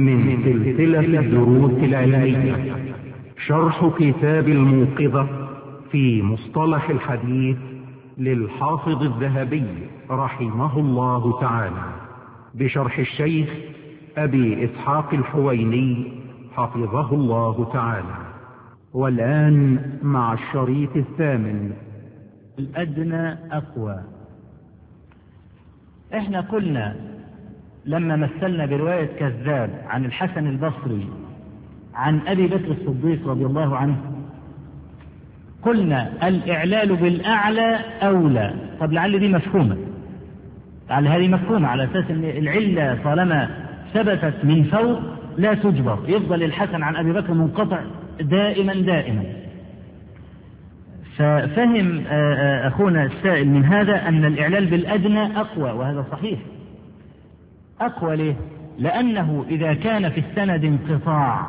من سلسلة الدروس العلمية شرح كتاب الموقظة في مصطلح الحديث للحافظ الذهبي رحمه الله تعالى، بشرح الشيخ أبي إسحاق الحويني حفظه الله تعالى. والآن مع الشريط الثامن. الأدنى أقوى. احنا قلنا لما مثلنا برواية كذاب عن الحسن البصري عن أبي بكر الصديق رضي الله عنه، قلنا الإعلال بالأعلى أولى. طب لعل دي مفهومة، لعل هذه مفهومة على أساس أن العلة طالما ثبتت من فوق لا تجبر، يفضل الحسن عن أبي بكر منقطع دائما. ففهم أخونا السائل من هذا أن الإعلال بالأدنى أقوى، وهذا صحيح. أقوى ليه؟ لأنه إذا كان في السند انقطاع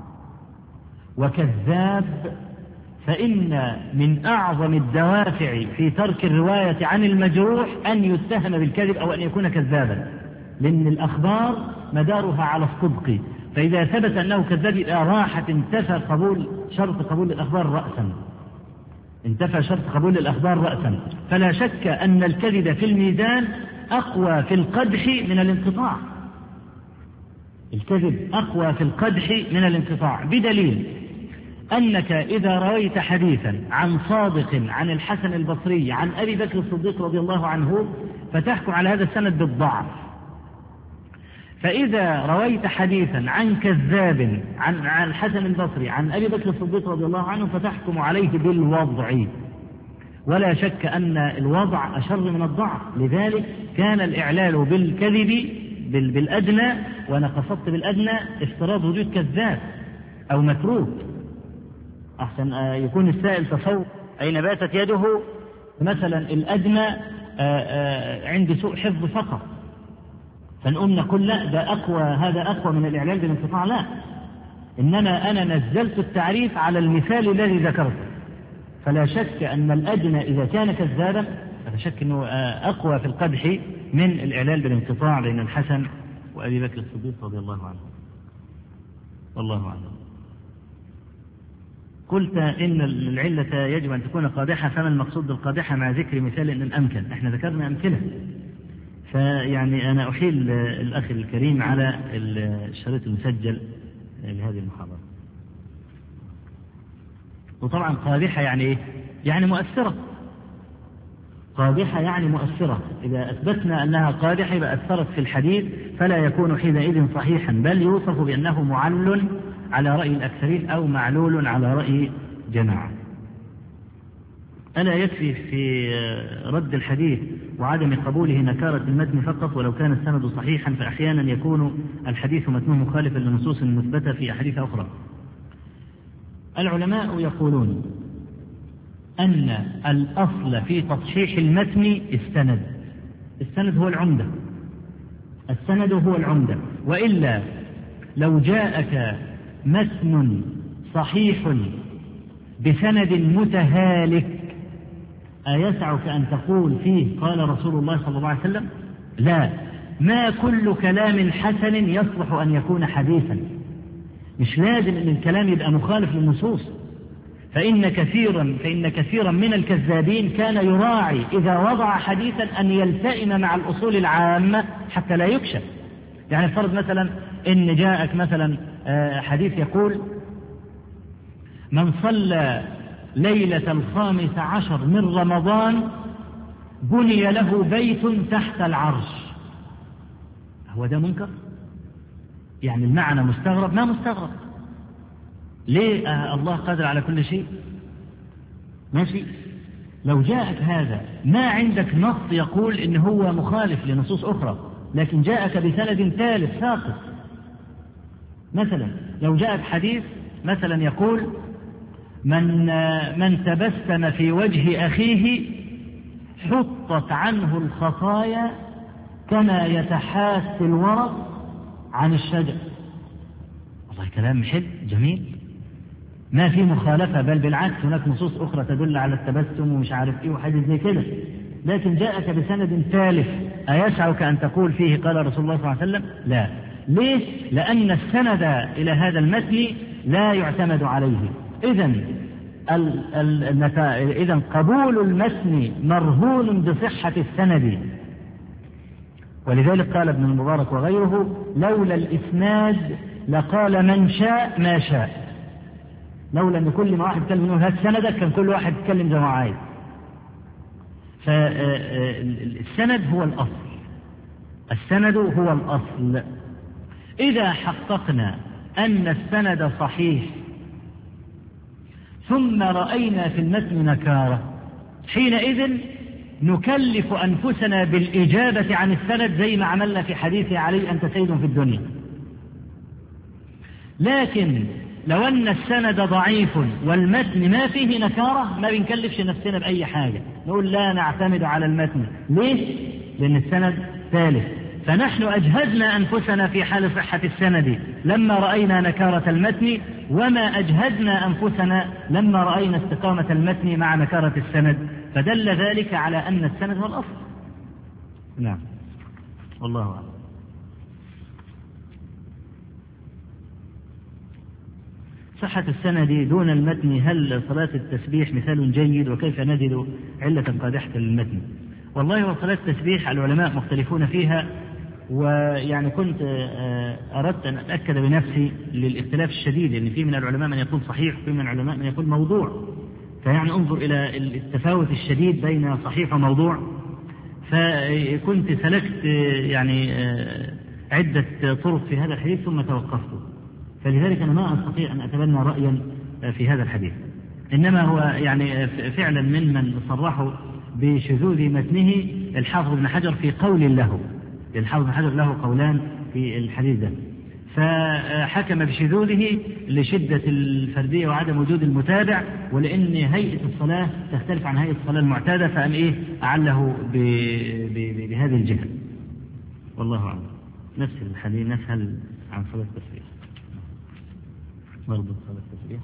وكذاب فإن من أعظم الدوافع في ترك الرواية عن المجروح أن يتهم بالكذب أو أن يكون كذابا، لأن الأخبار مدارها على الصدق، فإذا ثبت أنه كذاب راحت انتفى شرط قبول الأخبار رأسا، انتفى شرط قبول الأخبار رأسا. فلا شك أن الكذب في الميزان أقوى في القدح من الانقطاع. الكذب أقوى في القدح من الانقطاع، بدليل أنك إذا رويت حديثا عن صادق عن الحسن البصري عن أبي بكر الصديق رضي الله عنه فتحكم على هذا السند بالضعف، فإذا رويت حديثا عن كذاب عن الحسن البصري عن أبي بكر الصديق رضي الله عنه فتحكم عليه بالوضع. ولا شك أن الوضع أشر من الضعف، لذلك كان الإعلال بالكذب بالأدنى، وأنا قصدت بالأدنى افتراض وجود كذاب أو متروك، أحسن يكون السائل تصور أين باتت يده. مثلا الأدنى عند سوء حفظ فقط، فنقوم نقول لا ده أقوى، هذا أقوى من الإعلال بالانقطاع، لا، إنما أنا نزلت التعريف على المثال الذي ذكرته. فلا شك أن الأدنى إذا كان كذابا فلا شك أنه أقوى في القدح من الإعلال بالانقطاع بين الحسن وأبي بكر الصديق رضي الله عنه. والله أعلم. قلت إن العلة يجب أن تكون قادحة، فما المقصود بالقادحة مع ذكر مثال إن الأمكن؟ إحنا ذكرنا أمثلة، فيعني أنا أحيل الأخ الكريم على الشريط المسجل لهذه المحاضرة. وطبعا قادحة يعني إيه؟ يعني مؤثرة. قادحة يعني مؤثرة، إذا أثبتنا أنها قادحة يبقى أثرت في الحديث فلا يكون حينئذ صحيحا، بل يوصف بأنه معلل على رأي الأكثرين أو معلول على رأي جماعة. ألا يكفي في رد الحديث وعدم قبوله نكارة المتن فقط ولو كان السند صحيحا؟ فأحيانا يكون الحديث متنه مخالفا لنصوص مثبتة في أحاديث أخرى. العلماء يقولون أن الأصل في تصحيح المتن السند هو العمدة، السند هو العمدة، وإلا لو جاءك متن صحيح بسند متهالك أيسعك أن تقول فيه قال رسول الله صلى الله عليه وسلم؟ لا، ما كل كلام حسن يصلح أن يكون حديثا، مش لازم أن الكلام يبقى مخالف للنصوص. فإن كثيرا من الكذابين كان يراعي إذا وضع حديثا أن يلتئم مع الأصول العامة حتى لا يكشف. يعني فرض مثلا إن جاءك مثلا حديث يقول من صلى ليلة 15 من رمضان بني له بيت تحت العرش، هو ده منكر؟ يعني المعنى مستغرب؟ ما مستغرب، ليه؟ الله قادر على كل شيء، ماشي. لو جاءك هذا ما عندك نص يقول إن هو مخالف لنصوص أخرى، لكن جاءك بسند ثالث ساقط. مثلا لو جاءك حديث مثلا يقول من تبسم في وجه أخيه حطت عنه الخطايا كما يتحاس الورق عن الشجر. والله كلام حلو جميل، ما في مخالفة، بل بالعكس هناك نصوص أخرى تدل على التبسم ومش عارف إيه وحاجة زي كده، لكن جاءك بسند ثالث أيسعك أن تقول فيه قال رسول الله صلى الله عليه وسلم؟ لا، ليه؟ لأن السند إلى هذا المتن لا يعتمد عليه. إذن قبول المتن مرهون بصحة السند. ولذلك قال ابن المبارك وغيره: لولا الإسناد لقال من شاء ما شاء. لولا أن كل ما واحد يتكلم منه هذا السند كان كل واحد يتكلم زي ما عايز. فالسند هو الأصل، السند هو الأصل. إذا حققنا أن السند صحيح ثم رأينا في المتن نكارة، حينئذ نكلف أنفسنا بالإجابة عن السند زي ما عملنا في حديث علي أنت سيد في الدنيا. لكن لو أن السند ضعيف والمتن ما فيه نكارة ما بنكلفش نفسنا بأي حاجة، نقول لا نعتمد على المتن. ليه؟ لأن السند ثالث. فنحن أجهزنا أنفسنا في حال صحة السند لما رأينا نكارة المتن، وما أجهزنا أنفسنا لما رأينا استقامة المتن مع نكارة السند، فدل ذلك على أن السند هو الأصل. نعم، والله أعلم. صحة السند دون المتن، هل صلاة التسبيح مثال جيد؟ وكيف نجد علة قادحة للمتن؟ والله وصلاة التسبيح العلماء مختلفون فيها، ويعني كنت أردت أن أتأكد بنفسي للاختلاف الشديد، لأن في من العلماء من يقول صحيح وفي من العلماء من يقول موضوع، فيعني انظر إلى التفاوت الشديد بين صحيح وموضوع. فكنت سلكت يعني عدة طرق في هذا الحديث ثم توقفت، فلذلك أنا ما أستطيع أن أتبنى رأيا في هذا الحديث، إنما هو يعني فعلا ممن صرحوا بشذوذ متنه الحافظ بن حجر في قول له. الحافظ بن حجر له قولان في الحديث ده، فحكم بشذوذه لشدة الفردية وعدم وجود المتابع، ولأن هيئة الصلاة تختلف عن هيئة الصلاة المعتادة، فأن أعله بهذه الجهة. والله أعلم. نفس الحديث نسأل عن صلاة التسبيح، برضو صلاة التسبيح.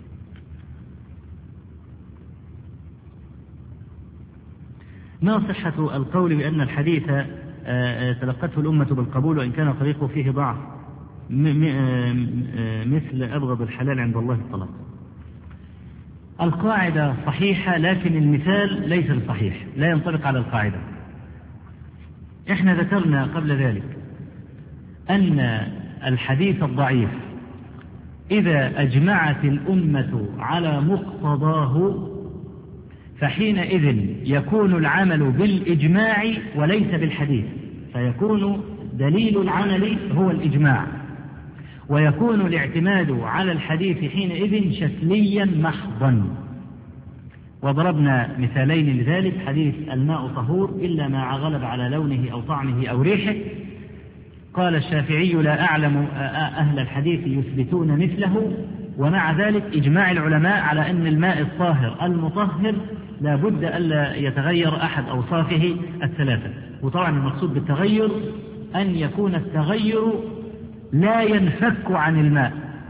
ما صحة القول بأن الحديث تلقته الأمة بالقبول وإن كان طريقه فيه ضعف مثل أبغض الحلال عند الله الطلاق؟ القاعدة صحيحة، لكن المثال ليس بصحيح، لا ينطبق على القاعدة. احنا ذكرنا قبل ذلك أن الحديث الضعيف إذا أجمعت الأمة على مقتضاه فحينئذ يكون العمل بالإجماع وليس بالحديث، فيكون دليل العمل هو الإجماع، ويكون الاعتماد على الحديث حينئذ شكليا محضا. وضربنا مثالين لذلك: حديث الماء طهور إلا ما غلب على لونه أو طعمه أو ريحه. قال الشافعي: لا أعلم أهل الحديث يثبتون مثله، ومع ذلك إجماع العلماء على أن الماء الطاهر المطهر لا بد ألا يتغير أحد أوصافه الثلاثة. وطبعا المقصود بالتغير أن يكون التغير لا ينفك عن الماء،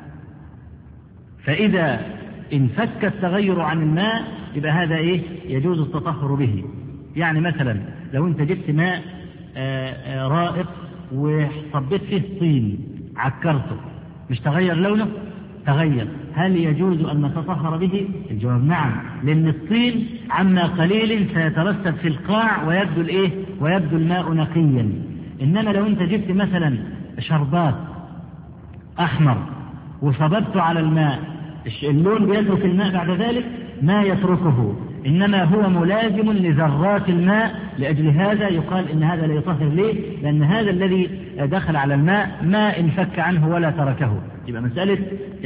فإذا انفك التغير عن الماء يبقى هذا يجوز التطهر به. يعني مثلا لو أنت جبت ماء رائق وصبت فيه طين عكرته، مش تغير لونه؟ تغير. هل يجوز أن نتطهر به؟ الجواب نعم، لأن الطين عما قليل سيترسب في القاع ويبدو الماء نقيا. إنما لو أنت جبت مثلا شربات أحمر وصببته على الماء، اللون بيترك الماء بعد ذلك؟ ما يتركه، إنما هو ملازم لذرات الماء. لأجل هذا يقال إن هذا لا يطهر. ليه؟ لأن هذا الذي دخل على الماء ما انفك عنه ولا تركه. يبقى مسألة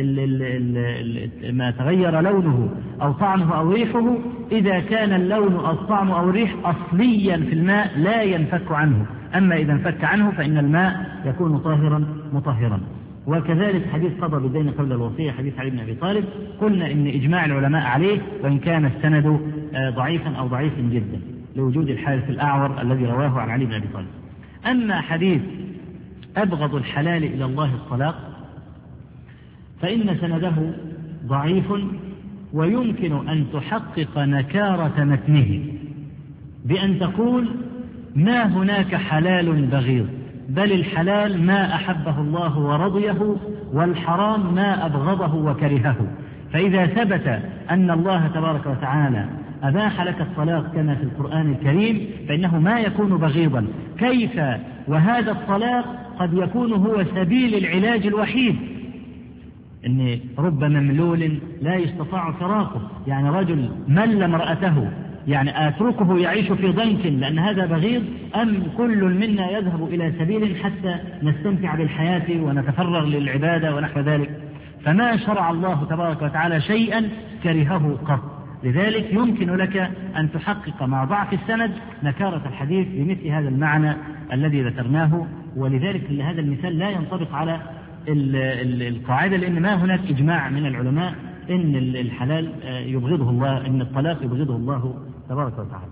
ما تغير لونه أو طعمه أو ريحه، إذا كان اللون أو الطعم أو الريح أصليا في الماء لا ينفك عنه، أما إذا انفك عنه فإن الماء يكون طاهرا مطهرا. وكذلك حديث قضى بالدين قبل الوصية، حديث علي بن أبي طالب، قلنا إن إجماع العلماء عليه وإن كان السند ضعيفا أو ضعيف جدا لوجود الحارث الأعور الذي رواه عن علي بن أبي طالب. أما حديث أبغض الحلال إلى الله الطلاق فإن سنده ضعيف، ويمكن أن تحقق نكارة متنه بأن تقول: ما هناك حلال بغيض، بل الحلال ما أحبه الله ورضيه، والحرام ما أبغضه وكرهه. فإذا ثبت أن الله تبارك وتعالى أباح لك الطلاق كما في القرآن الكريم فإنه ما يكون بغيضا. كيف وهذا الطلاق قد يكون هو سبيل العلاج الوحيد؟ إن رب مملول لا يستطاع فراقه، يعني رجل مل امرأته، يعني أتركه يعيش في ضنك لأن هذا بغيض، أم كل منا يذهب إلى سبيل حتى نستمتع بالحياة ونتفرغ للعبادة ونحو ذلك؟ فما شرع الله تبارك وتعالى شيئا كرهه قط. لذلك يمكن لك أن تحقق مع ضعف السند نكارة الحديث بمثل هذا المعنى الذي ذكرناه. ولذلك هذا المثال لا ينطبق على القاعدة، لأن ما هناك إجماع من العلماء إن الحلال يبغضه الله، إن الطلاق يبغضه الله تبارك وتعالى.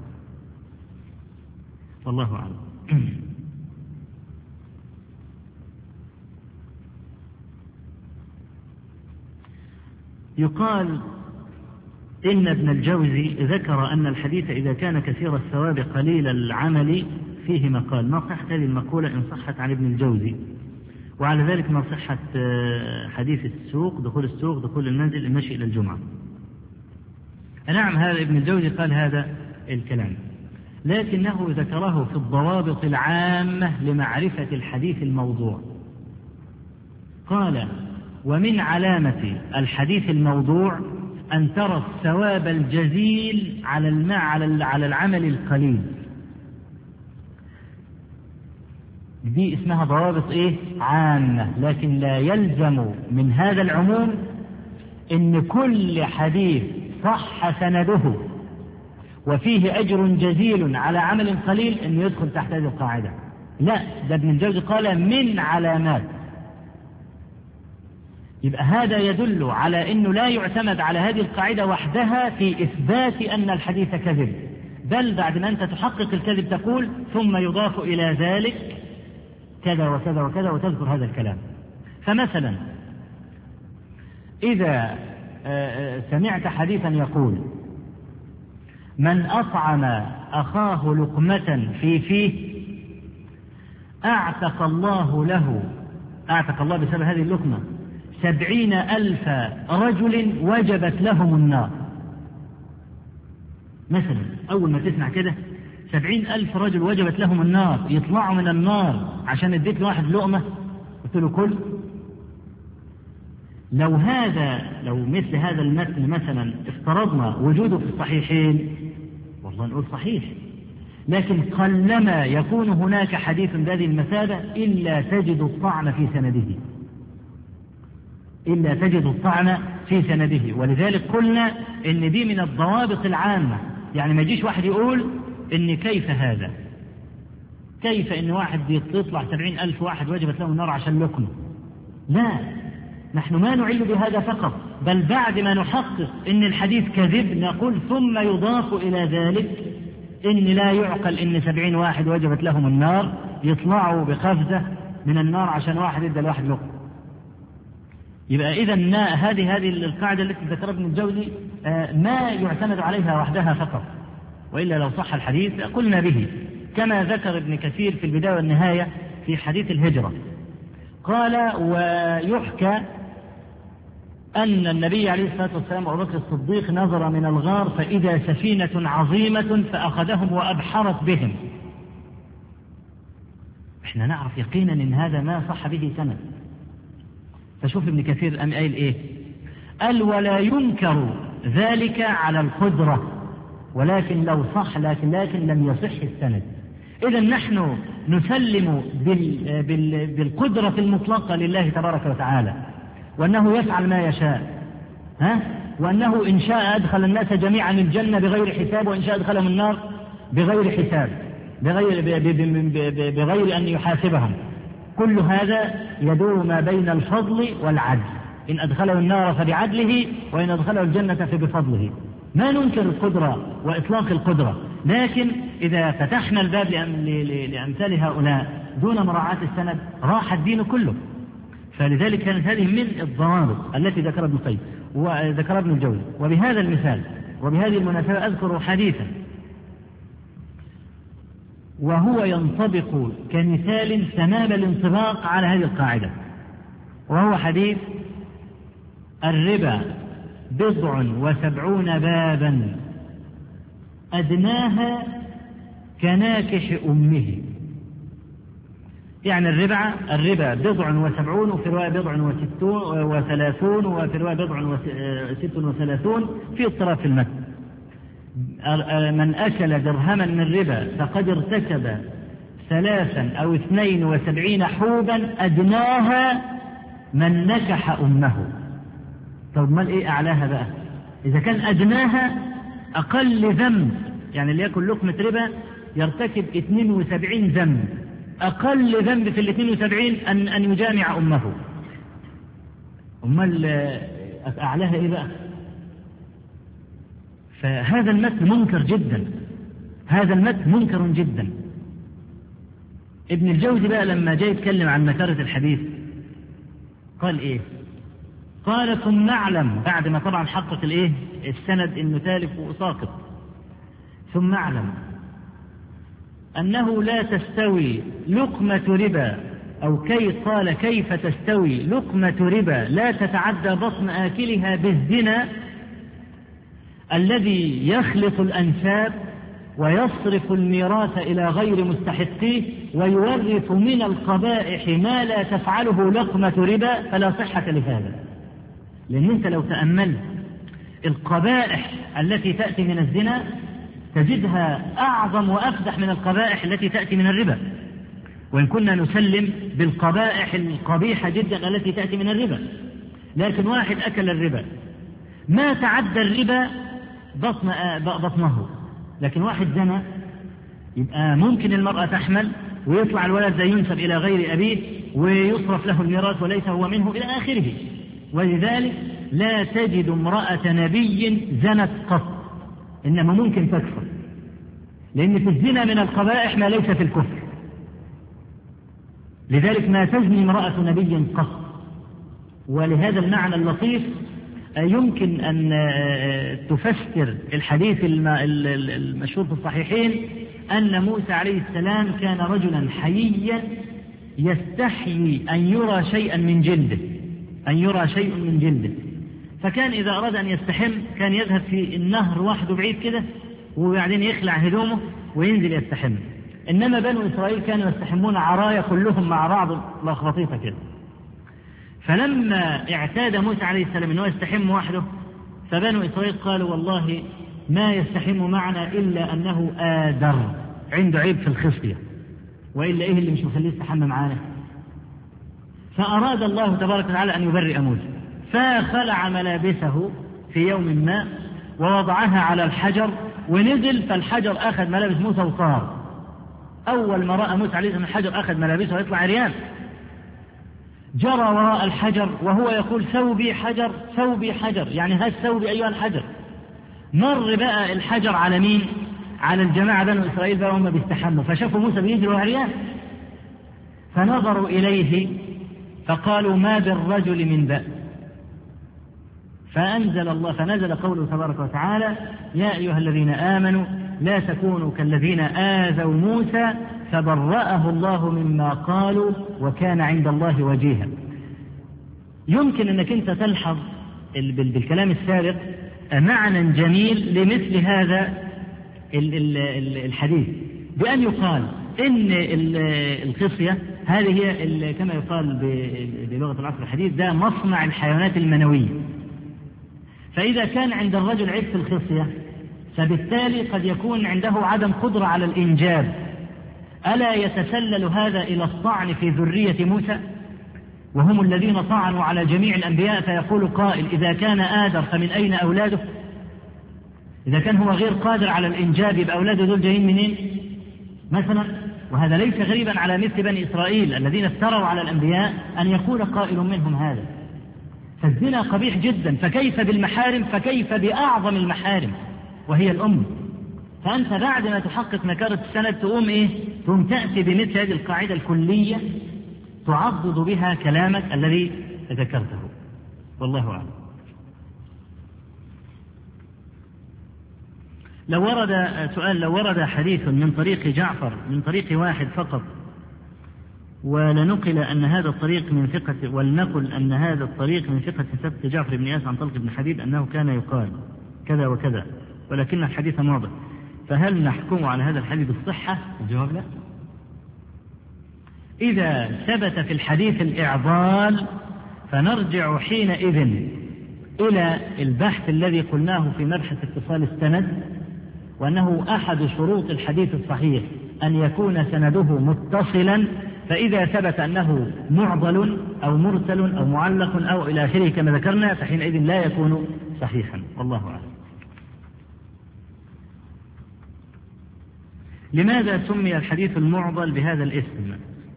والله أعلم. يقال إن ابن الجوزي ذكر أن الحديث إذا كان كثير الثواب قليل العمل فيه مقال. ما صحت هذه المقولة إن صحت عن ابن الجوزي؟ وعلى ذلك ما صحت حديث السوق، دخول السوق، دخول المنزل، المشي إلى الجمعة. نعم، هذا ابن الجوزي قال هذا الكلام، لكنه ذكره في الضوابط العامة لمعرفة الحديث الموضوع. قال: ومن علامة الحديث الموضوع أن ترى الثواب الجزيل على العمل القليل. دي اسمها ضوابط عامة، لكن لا يلزم من هذا العموم إن كل حديث صح سنده وفيه أجر جزيل على عمل قليل إنه يدخل تحت هذه القاعدة. لا، ده ابن الجوزي قال من علامات. يبقى هذا يدل على أنه لا يعتمد على هذه القاعدة وحدها في إثبات أن الحديث كذب، بل بعد ما أنت تحقق الكذب تقول ثم يضاف إلى ذلك كذا وكذا وكذا وتذكر هذا الكلام. فمثلا إذا سمعت حديثا يقول: من أطعم أخاه لقمة في فيه أعتق الله بسبب هذه اللقمة 70,000 رجل وجبت لهم النار. مثلا أول ما تسمع كده 70,000 رجل وجبت لهم النار، يطلعوا من النار عشان اديت لواحد لقمة قلت له كل. لو مثل هذا المتن مثلا افترضنا وجوده في الصحيحين، والله نقول صحيح، لكن قلما يكون هناك حديث بهذه المثابة إلا تجد الطعن في سنده. ولذلك قلنا إن دي من الضوابط العامة. يعني ما يجيش واحد يقول إن كيف هذا، كيف إن واحد يطلع 70,000 واحد وجبت لهم النار عشان لقمة. لا، نحن ما نعل بهذا فقط، بل بعد ما نحقق إن الحديث كذب نقول ثم يضاف إلى ذلك إن لا يعقل إن 70 واحد وجبت لهم النار يطلعوا بقفزة من النار عشان واحد يدى لواحد لقمة. يبقى إذن هذه القاعدة التي ذكرها ابن الجوزي ما يعتمد عليها وحدها فقط، وإلا لو صح الحديث قلنا به، كما ذكر ابن كثير في البداية والنهاية في حديث الهجرة. قال: ويحكى أن النبي عليه الصلاة والسلام وأبو بكر الصديق نظر من الغار فإذا سفينة عظيمة فأخذهم وأبحرت بهم. احنا نعرف يقينا إن هذا ما صح به سند. فشوف ابن كثير قال إيه؟ قال: ولا ينكر ذلك على القدرة، ولكن لو صح لكن لم يصح السند. إذا نحن نسلم بالقدرة المطلقة لله تبارك وتعالى، وأنه يفعل ما يشاء، وأنه إن شاء أدخل الناس جميعا الجنة بغير حساب، وإن شاء أدخلهم النار بغير حساب، بغير أن يحاسبهم. كل هذا يدور ما بين الفضل والعدل، إن أدخله النار فبعدله، وإن أدخله الجنة فبفضله. ما ننكر القدرة وإطلاق القدرة، لكن إذا فتحنا الباب لأمثال هؤلاء دون مراعاة السند راح الدين كله. فلذلك كانت هذه من الضوابط التي ذكر ابن القيم وذكر ابن الجوزي. وبهذا المثال وبهذه المناسبة أذكر حديثا وهو ينطبق كمثال تمام الانطباق على هذه القاعدة، وهو حديث الربا 79 بابا أدناها كناكح أمه. يعني الربا 79 وفي رواية 36 وفي رواية 36 في اضطراب في المتن. من أكل درهما من الربا فقد ارتكب 72 حوبا أدناها من نكح أمه. طب ما إيه أعلاها بقى؟ إذا كان أدناها أقل ذنب، يعني اللي يأكل لقمة ربا يرتكب 72 ذنب، أقل ذنب في 72 أن يجامع أمه. أمال أعلاها إيه بقى؟ فهذا المتن منكر جدا، هذا المتن منكر جدا. ابن الجوزي بقى لما جاي يتكلم عن مكارة الحديث قال إيه؟ قال ثم نعلم، بعد ما طبعا حقق الإيه؟ السند إنه تالف وساقط، ثم نعلم أنه لا تستوي لقمة ربا، أو قال كيف تستوي لقمة ربا لا تتعدى بطن آكلها بالزنا الذي يخلط الأنساب ويصرف الميراث إلى غير مستحقيه ويورث من القبائح ما لا تفعله لقمة ربا، فلا صحة لهذا. لأن أنت لو تأملت القبائح التي تأتي من الزنا تجدها أعظم وأفدح من القبائح التي تأتي من الربا، وإن كنا نسلم بالقبائح القبيحة جدا التي تأتي من الربا، لكن واحد أكل الربا ما تعدى الربا بطنه، لكن واحد زنا يبقى ممكن المرأة تحمل ويطلع الولد ينسب إلى غير أبيه ويصرف له الميراث وليس هو منه إلى آخره. ولذلك لا تجد امرأة نبي زنت قط، إنما ممكن تكفر، لأن في الزنا من القبائح ما ليس في الكفر. لذلك ما تزني امرأة نبي قط. ولهذا المعنى اللطيف يمكن أن تفسر الحديث المشهور في الصحيحين أن موسى عليه السلام كان رجلا حييا يستحيي أن يرى شيئا من جلده، فكان إذا أراد أن يستحم كان يذهب في النهر وحده بعيد كده وبعدين يخلع هدومه وينزل يستحم. إنما بنو إسرائيل كانوا يستحمون عرايا كلهم مع بعض لخبطيطة كده. فلما اعتاد موسى عليه السلام أنه يستحم وحده فبنو إسرائيل قالوا والله ما يستحم معنا إلا أنه آدر، عنده عيب في الخصية، وإلا إيه اللي مش مخليه يستحم معانا؟ فأراد الله تبارك وتعالى أن يبرئ موسى، فخلع ملابسه في يوم ما ووضعها على الحجر ونزل، فالحجر أخذ ملابس موسى وصار. أول ما رأى موسى عليه السلام الحجر أخذ ملابسه ويطلع عريان، جرى وراء الحجر وهو يقول ثوبي حجر ثوبي حجر، يعني هذا ثوبي أيها الحجر. مر بقى الحجر على مين؟ على الجماعة بنو إسرائيل بقى هم بيستحموا، فشافوا موسى بيجري عريان فنظروا إليه فقالوا ما بالرجل من بأس. فنزل قوله تبارك وتعالى يا أيها الذين آمنوا لا تكونوا كالذين آذوا موسى فبرأه الله مما قالوا وكان عند الله وجيها. يمكن أنك أنت تلحظ بالكلام السابق معنى جميل لمثل هذا الحديث، بأن يقال إن الخصية هذه هي كما يقال بلغة العصر الحديث ده مصنع الحيوانات المنوية. فإذا كان عند الرجل عيب في الخصية فبالتالي قد يكون عنده عدم قدرة على الإنجاب. ألا يتسلل هذا إلى الطعن في ذرية موسى وهم الذين طعنوا على جميع الأنبياء؟ فيقول قائل إذا كان آدر فمن أين أولاده؟ إذا كان هو غير قادر على الإنجاب يبقى أولاده دول جايين منين مثلا؟ وهذا ليس غريبا على مثل بني إسرائيل الذين افتروا على الأنبياء أن يقول قائل منهم هذا. فالزنا قبيح جدا، فكيف بالمحارم؟ فكيف بأعظم المحارم وهي الأم؟ فأنت بعد ما تحقق مكارة السند تقوم تأتي بمثل هذه القاعدة الكلية تعضد بها كلامك الذي ذكرته. والله أعلم. لو ورد حديث من طريق جعفر من طريق واحد فقط، ولنقل أن هذا الطريق من ثقة، ولنقل أن هذا الطريق من ثقة ثبت جعفر بن إياس عن طلق بن حبيب أنه كان يقال كذا وكذا ولكن الحديث معضل، فهل نحكم على هذا الحديث بالصحة؟ الجواب لا. إذا ثبت في الحديث الإعضال فنرجع حينئذ إلى البحث الذي قلناه في مبحث اتصال السند، وأنه أحد شروط الحديث الصحيح أن يكون سنده متصلا، فإذا ثبت أنه معضل أو مرسل أو معلق أو إلى آخره كما ذكرنا فحينئذ لا يكون صحيحا، والله أعلم. لماذا سمي الحديث المعضل بهذا الاسم؟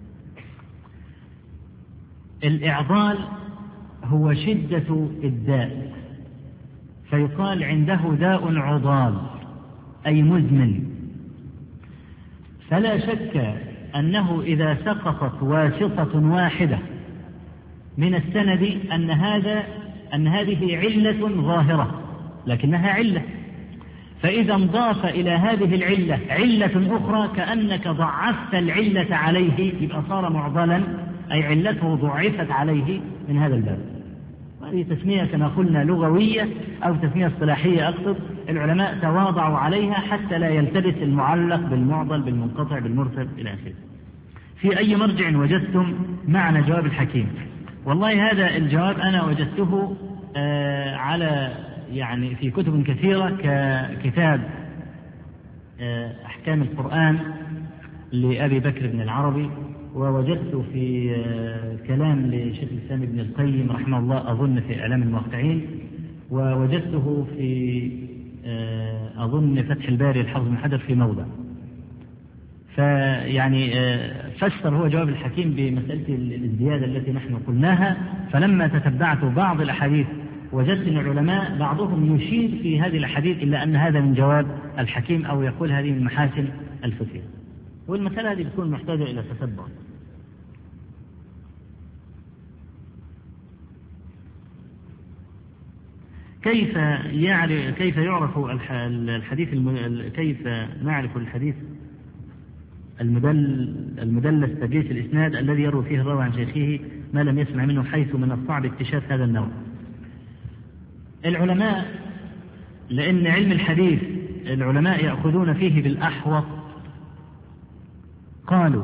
الإعضال هو شدة الداء، فيقال عنده داء عضال أي مزمن، فلا شك أنه إذا سقطت واسطة واحدة من السند أن هذه علة ظاهرة لكنها علة، فإذا انضاف إلى هذه العلة علة أخرى كأنك ضعفت العلة عليه يبقى صار معضلا، أي علته ضعفت عليه من هذا الباب. هذه تسمية كما قلنا لغوية أو تسمية اصطلاحية أقصد، العلماء تواضعوا عليها حتى لا يلتبس المعلق بالمعضل بالمنقطع بالمرسل إلى آخره. في أي مرجع وجدتم معنى جواب الحكيم؟ والله هذا الجواب أنا وجدته على يعني في كتب كثيرة ككتاب أحكام القرآن لأبي بكر بن العربي، ووجدت في كلام لشيخ الإسلام ابن القيم رحمه الله أظن في إعلام الموقعين، ووجدته في أظن فتح الباري الحافظ بن حجر في موضع. فيعني فسر هو جواب الحكيم بمسألة الزيادة التي نحن قلناها، فلما تتبعت بعض الأحاديث وجدت أن العلماء بعضهم يشير في هذه الأحاديث إلا أن هذا من جواب الحكيم أو يقول هذه من محاسن الفتية، والمسألة هذه بتكون محتاجة إلى تتبع. كيف يعرف الحديث كيف نعرف الحديث المدلس تجيش الإسناد الذي يروي فيه الراوي عن شيخه ما لم يسمع منه، حيث من الصعب اكتشاف هذا النوع؟ العلماء لأن علم الحديث العلماء يأخذون فيه بالأحوط، قالوا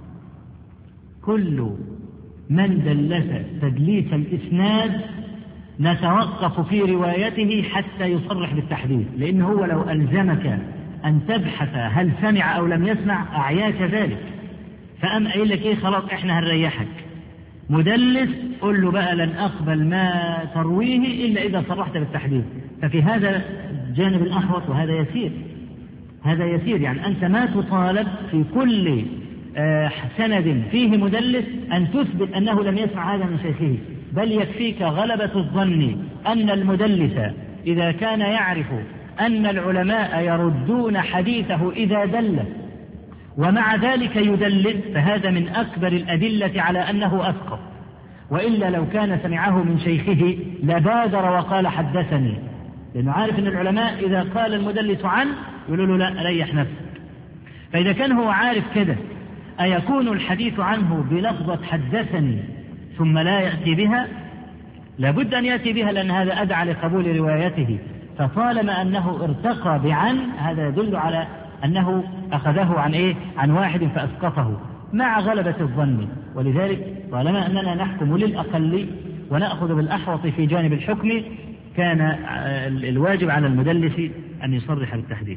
كل من دلس تدليس الإسناد نتوقف في روايته حتى يصرح بالتحديث، لأنه هو لو ألزمك أن تبحث هل سمع أو لم يسمع أعياك ذلك، فأم قايل لك إيه خلاص إحنا هنريحك مدلس، قل له بقى لن أقبل ما ترويه إلا إذا صرحت بالتحديث. ففي هذا جانب الأحوط، وهذا يسير يعني أنت ما تطالب في كل سند فيه مدلس أن تثبت أنه لم يسمع هذا من شيخه، بل يكفيك غلبة الظن أن المدلس إذا كان يعرف أن العلماء يردون حديثه إذا دلس ومع ذلك يدلس، فهذا من أكبر الأدلة على أنه أسقط، وإلا لو كان سمعه من شيخه لبادر وقال حدثني، لأنه عارف أن العلماء إذا قال المدلس عنه يقولوا له لا ريح نفسك. فإذا كان هو عارف كده أيكون الحديث عنه بلفظة حدثني ثم لا يأتي بها؟ لابد أن يأتي بها، لأن هذا أدعى لقبول روايته، فطالما أنه ارتقى بعن هذا يدل على أنه أخذه عن إيه؟ عن واحد فأسقطه مع غلبة الظن. ولذلك طالما أننا نحكم للأقل ونأخذ بالأحوط في جانب الحكم، كان الواجب على المدلس أن يصرح بالتحديث.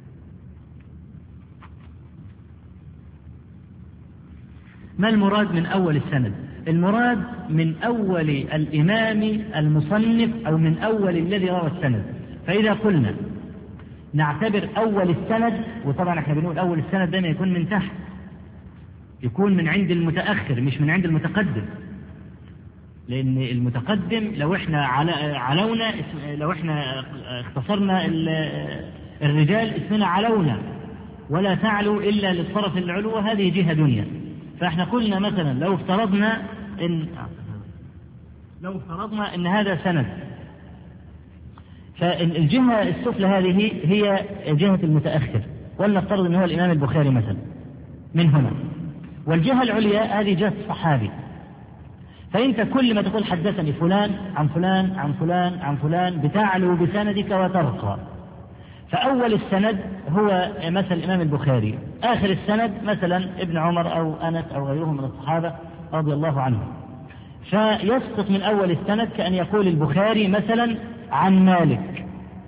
ما المراد من أول السند؟ المراد من أول الإمام المصنف أو من أول الذي روى السند. فإذا قلنا نعتبر أول السند، وطبعا احنا بنقول أول السند دائما يكون من تحت، يكون من عند المتأخر مش من عند المتقدم، لأن المتقدم لو احنا علونا، لو احنا اختصرنا الرجال اسمنا علونا ولا تعلو إلا للطرف العلو، هذه جهة دنيا. فاحنا قلنا مثلا لو افترضنا ان هذا سند، فالجهة السفلى هذه هي جهة المتأخر، ولنفترض أنه هو الإمام البخاري مثلا من هنا، والجهة العليا هذه جهة الصحابي. فأنت كل ما تقول حدثني فلان عن فلان عن فلان عن فلان بتعلو بسندك وترقى. فأول السند هو مثل الإمام البخاري، آخر السند مثلا ابن عمر أو أنس أو غيرهم من الصحابة رضي الله عنهم. فيسقط من أول السند كأن يقول البخاري مثلا عن مالك،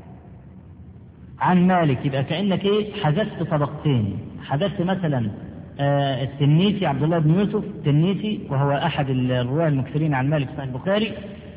عن مالك، يبقى كأنك حذفت طبقتين، حذفت مثلا التنيسي عبد الله بن يوسف التنيسي وهو أحد الرواة المكثرين عن مالك في البخاري،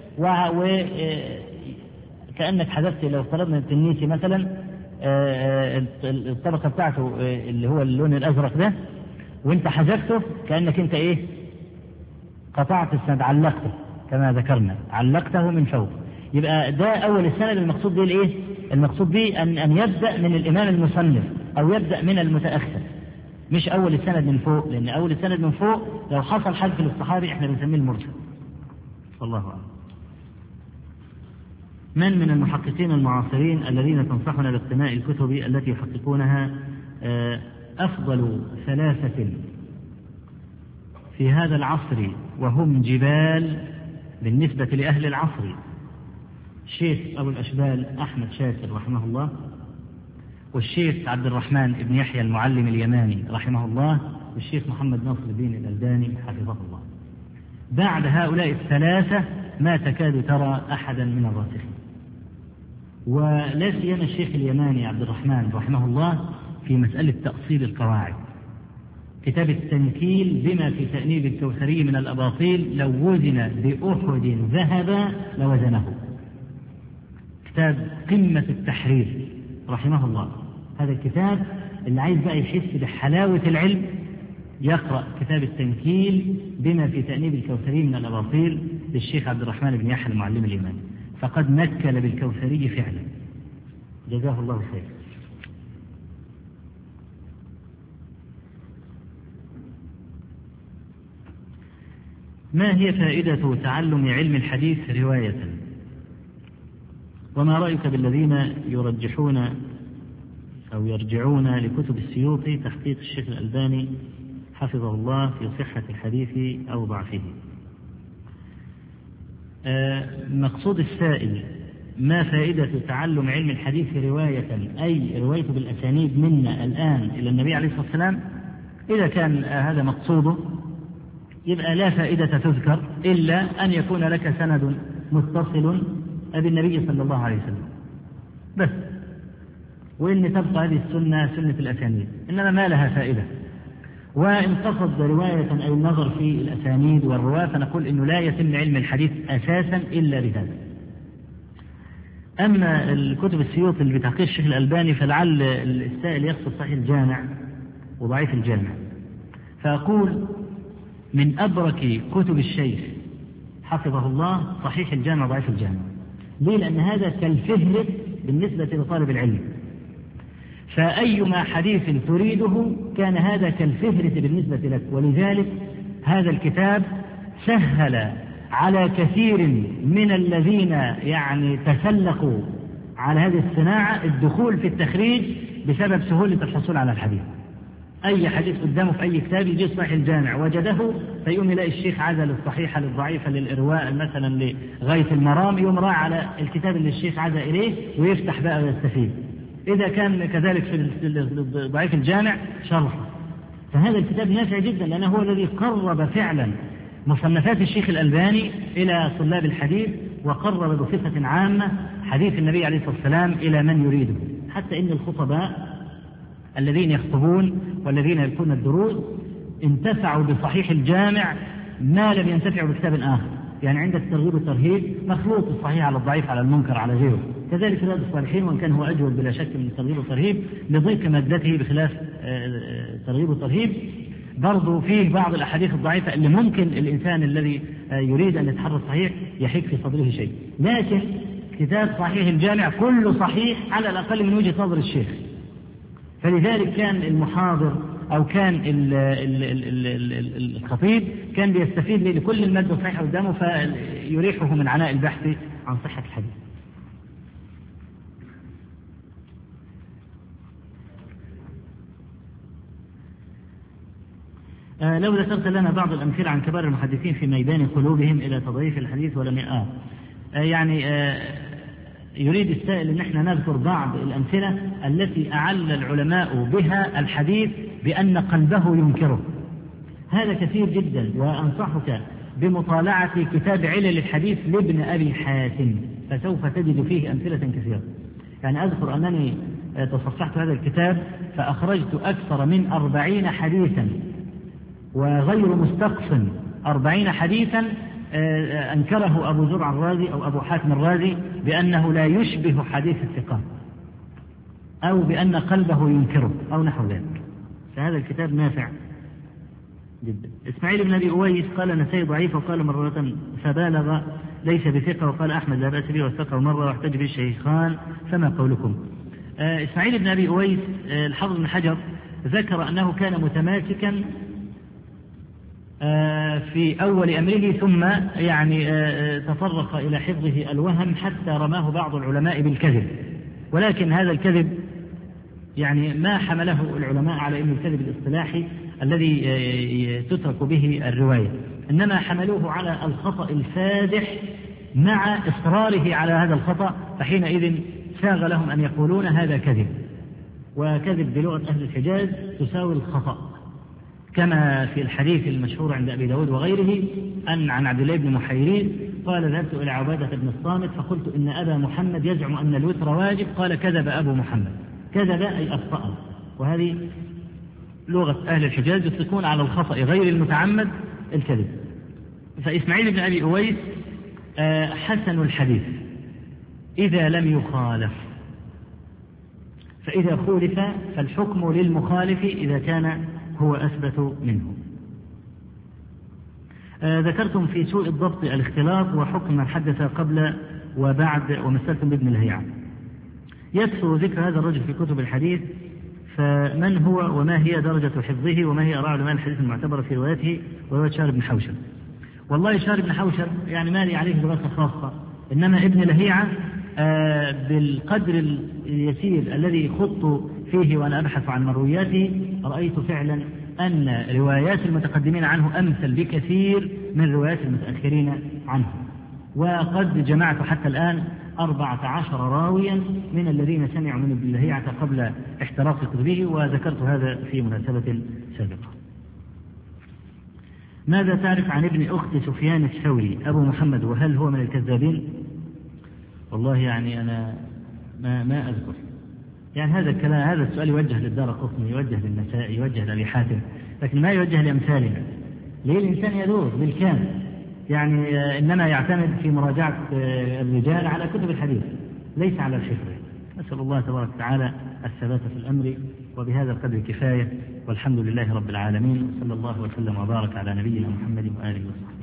وكأنك حذفت لو افترضنا التنيسي مثلا الطبقة بتاعته اللي هو اللون الأزرق ده، وانت حذفته كأنك انت قطعت السند، علقته كما ذكرنا، علقته من فوق. يبقى ده أول السند. المقصود به المقصود به أن يبدأ من الإمام المصنف أو يبدأ من المتأخر، مش أول السند من فوق، لأن أول السند من فوق لو حصل حذف للصحابي احنا بنسميه المرسل. والله أعلم. من المحققين المعاصرين الذين تنصحنا باقتناء الكتب التي يحققونها أفضل ثلاثة في هذا العصر وهم جبال بالنسبة لأهل العصر؟ الشيخ أبو الأشبال أحمد شاكر رحمه الله، والشيخ عبد الرحمن بن يحيى المعلم اليماني رحمه الله، والشيخ محمد ناصر الدين الألباني حفظه الله. بعد هؤلاء الثلاثة ما تكاد ترى أحدا من الراسخين، ولا سيما الشيخ اليماني عبد الرحمن رحمه الله في مسألة تأصيل القواعد. كتاب التنكيل بما في تأنيب الكوثري من الأباطيل لو وزن بأحد ذهب لوزنه، كتاب قمة التحرير رحمه الله. هذا الكتاب اللي عايز بقى يحس بحلاوة العلم يقرأ كتاب التنكيل بما في تأنيب الكوثري من الأباطيل للشيخ عبد الرحمن بن يحيى المعلم اليماني، فقد نكل بالكوثري فعلا، جزاه الله خير. ما هي فائدة تعلم علم الحديث رواية؟ وما رأيك بالذين يرجحون أو يرجعون لكتب السيوطي تحقيق الشيخ الألباني حفظه الله في صحة الحديث أو ضعفه؟ مقصود السائل ما فائدة تعلم علم الحديث رواية، أي روايته بالأسانيد منا الآن إلى النبي عليه الصلاة والسلام؟ إذا كان هذا مقصوده يبقى لا فائدة تذكر إلا أن يكون لك سند متصل بالنبي صلى الله عليه وسلم بس، وإن تبقى هذه السنة سنة الأسانيد، إنما ما لها فائدة. وإن قصد رواية أي النظر في الأسانيد والرواة فنقول إنه لا يتم علم الحديث أساسا إلا بهذا. أما الكتب السيوطي اللي بتحقيق الشيخ الألباني فلعل السائل يقصد صحيح الجامع وضعيف الجامع، فأقول من أبرك كتب الشيخ حفظه الله صحيح الجامع وضعيف الجامع. ليه؟ لأن هذا كالفهرس بالنسبة لطالب العلم، فأيما حديث تريده كان هذا كالفهرس بالنسبة لك، ولذلك هذا الكتاب سهل على كثير من الذين يعني تسلقوا على هذه الصناعة الدخول في التخريج بسبب سهولة الحصول على الحديث. أي حديث قدامه في أي كتاب يجي صحيح الجامع وجده فيقوم يلاقي الشيخ عزل الصحيحة للضعيفة للإرواء مثلا لغاية المرام، يقوم راح على الكتاب اللي الشيخ عزل إليه ويفتح بقى ويستفيد. إذا كان كذلك في ضعيف الجامع شرحه. فهذا الكتاب نافع جدا لأنه هو الذي قرب فعلا مصنفات الشيخ الألباني إلى طلاب الحديث، وقرب بصفة عامة حديث النبي عليه الصلاة والسلام إلى من يريده، حتى إن الخطباء الذين يخطبون والذين يلقون الدروس انتفعوا بصحيح الجامع ما لم ينتفعوا بكتاب آخر. يعني عندك الترغيب والترهيب مخلوط الصحيح على الضعيف على المنكر على غيره، كذلك رياض الصالحين وإن كان هو أجود بلا شك من الترغيب والترهيب لضيق مادته بخلاف الترغيب والترهيب، برضو فيه بعض الأحاديث الضعيفة اللي ممكن الإنسان الذي يريد أن يتحرى صحيح يحيك في صدره شيء. لكن كتاب صحيح الجامع كله صحيح على الأقل من وجهة نظر الشيخ، فلذلك كان المحاضر أو كان الخطيب كان بيستفيد لكل المادة الصحيحة قدامه فيريحه من عناء البحث عن صحة الحديث. لو ذكرت لنا بعض الأمثلة عن كبار المحدثين في ميدان قلوبهم إلى تضعيف الحديث ولم يريد السائل أن احنا نذكر بعض الأمثلة التي أعل العلماء بها الحديث بأن قلبه ينكره. هذا كثير جدا، وأنصحك بمطالعة كتاب علل الحديث لابن أبي حاتم، فسوف تجد فيه أمثلة كثيرة. يعني أذكر أنني تصفحت هذا الكتاب فأخرجت أكثر من 40 حديثا وغير مستقص 40 حديثا أنكره أبو زرع الرازي أو أبو حاتم الرازي بأنه لا يشبه حديث الثقات، أو بأن قلبه ينكره أو نحو ذلك. فهذا الكتاب نافع جدا. إسماعيل بن أبي أويس قال نسائي ضعيف، وقال مرة فبالغ ليس بثقة، وقال أحمد لا بأس به والثقة مرة واحتج به الشيخان، فما قولكم؟ إسماعيل بن أبي أويس الحافظ بن حجر ذكر أنه كان متماسكا في أول أمره، ثم تطرق إلى حفظه الوهم حتى رماه بعض العلماء بالكذب، ولكن هذا الكذب ما حمله العلماء على أنه الكذب الاصطلاحي الذي تترك به الرواية، إنما حملوه على الخطأ الفادح مع إصراره على هذا الخطأ، فحينئذ ساغ لهم أن يقولون هذا كذب. وكذب بلغة أهل الحجاز تساوي الخطأ، كما في الحديث المشهور عند أبي داود وغيره أن عن عبد الله بن محيريز قال ذهبت إلى عبادة بن الصامت فقلت إن أبا محمد يزعم أن الوتر واجب، قال كذب أبو محمد. كذب أي أخطأ، وهذه لغة أهل الحجاز يطلقون على الخطأ غير المتعمد الكذب. فإسماعيل بن أبي أويس حسن الحديث إذا لم يخالف، فإذا خولف فالحكم للمخالف إذا كان هو أثبت منه. ذكرتم في سوء الضبط الاختلاط وحكم من حدث قبل وبعد، ومثلتم بابن الهيعة. يكثر ذكر هذا الرجل في كتب الحديث، فمن هو وما هي درجة حفظه وما هي آراء علماء الحديث المعتبرة في روايته ورواية شهر بن حوشب؟ والله شهر بن حوشب ما لي عليه دراسة خاصة، إنما ابن الهيعة بالقدر اليسير الذي خضت فيه وأنا أبحث عن مروياته رأيت فعلا أن روايات المتقدمين عنه أمثل بكثير من روايات المتأخرين عنه، وقد جمعت حتى الآن 14 راويا من الذين سمعوا من ابن الهيعة قبل احتراق كتبه، وذكرت هذا في مناسبة سابقة. ماذا تعرف عن ابن أخت سفيان الثوري أبو محمد، وهل هو من الكذابين؟ والله أنا ما أذكر. هذا الكلام، هذا السؤال يوجه للدارقطني، يوجه للنسائي، يوجه لأبي حاتم، لكن ما يوجه لأمثالنا. ليه الإنسان يدور بالكامل؟ إنما يعتمد في مراجعة الرجال على كتب الحديث ليس على الحفظ. نسأل الله تبارك وتعالى الثبات في الأمر، وبهذا القدر كفاية، والحمد لله رب العالمين، صلى الله وسلم وبارك على نبينا محمد وآله وصحبه.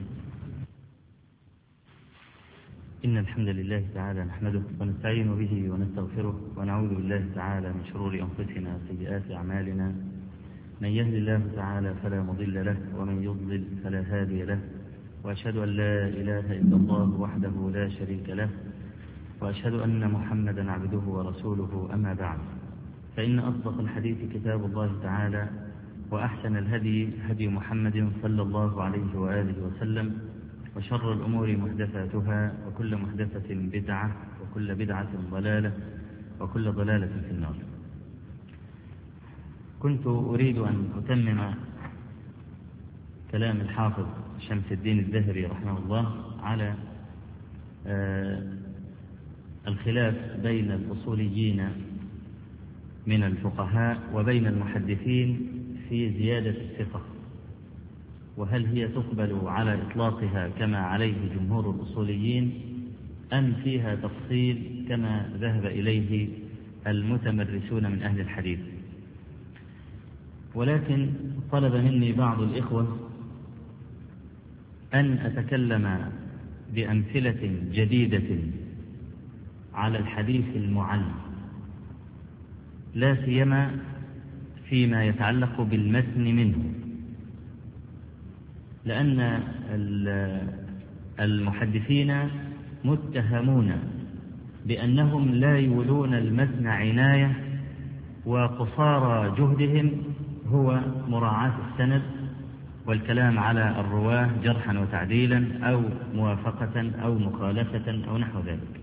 إن الحمد لله تعالى نحمده ونستعين به ونستغفره، ونعوذ بالله تعالى من شرور أنفسنا وسيئات أعمالنا. من يهد الله تعالى فلا مضل له، ومن يضلل فلا هادي له، وأشهد أن لا إله إلا الله وحده لا شريك له، وأشهد أن محمدا عبده ورسوله. أما بعد، فإن أصدق الحديث كتاب الله تعالى، وأحسن الهدي هدي محمد صلى الله عليه وآله وسلم، وشر الأمور محدثاتها، وكل محدثة بدعة، وكل بدعة ضلالة، وكل ضلالة في النار. كنت أريد أن أتمم كلام الحافظ شمس الدين الذهبي رحمه الله على الخلاف بين الأصوليين من الفقهاء وبين المحدثين في زيادة الثقة، وهل هي تقبل على إطلاقها كما عليه جمهور الأصوليين، أم فيها تفصيل كما ذهب إليه المتمرسون من أهل الحديث. ولكن طلب مني بعض الإخوة أن أتكلم بأمثلة جديدة على الحديث المعل، لا سيما فيما يتعلق بالمتن منه، لأن المحدثين متهمون بأنهم لا يولون المتن عناية، وقصارى جهدهم هو مراعاة السند والكلام على الرواه جرحا وتعديلا أو موافقة أو مخالفة أو نحو ذلك.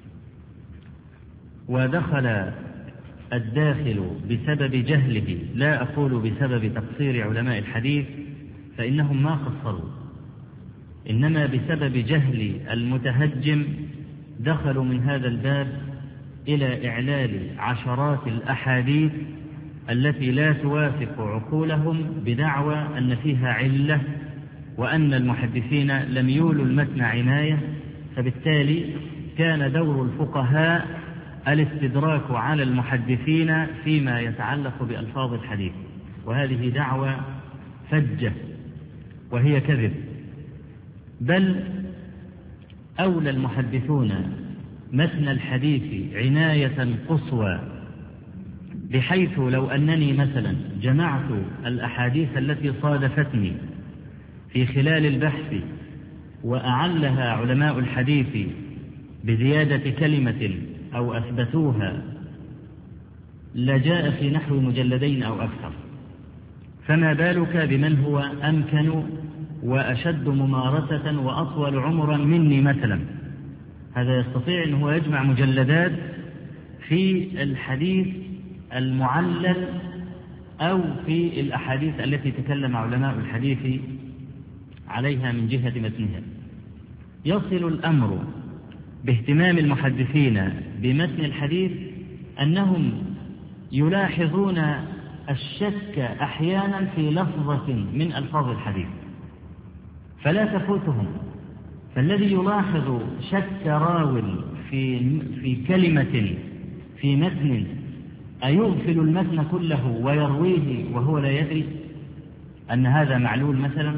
ودخل الداخل بسبب جهله، لا أقول بسبب تقصير علماء الحديث فإنهم ما قصروا، إنما بسبب جهل المتهجم دخلوا من هذا الباب إلى إعلال عشرات الأحاديث التي لا توافق عقولهم بدعوى أن فيها علة وأن المحدثين لم يولوا المتن عناية، فبالتالي كان دور الفقهاء الاستدراك على المحدثين فيما يتعلق بألفاظ الحديث، وهذه دعوى فجة وهي كذب. بل أولى المحدثون متن الحديث عناية قصوى، بحيث لو أنني مثلا جمعت الأحاديث التي صادفتني في خلال البحث وأعلها علماء الحديث بزيادة كلمة أو أثبتوها لجاء في نحو مجلدين أو أكثر، فما بالك بمن هو أمكن وأشد ممارسة وأطول عمرا مني مثلا؟ هذا يستطيع أنه يجمع مجلدات في الحديث المعلل أو في الأحاديث التي تكلم علماء الحديث عليها من جهة متنها. يصل الأمر باهتمام المحدثين بمتن الحديث أنهم يلاحظون الشك أحيانا في لفظة من ألفاظ الحديث فلا تفوتهم، فالذي يلاحظ شك راو في كلمة في متن أيغفل المتن كله ويرويه وهو لا يدري أن هذا معلول مثلا؟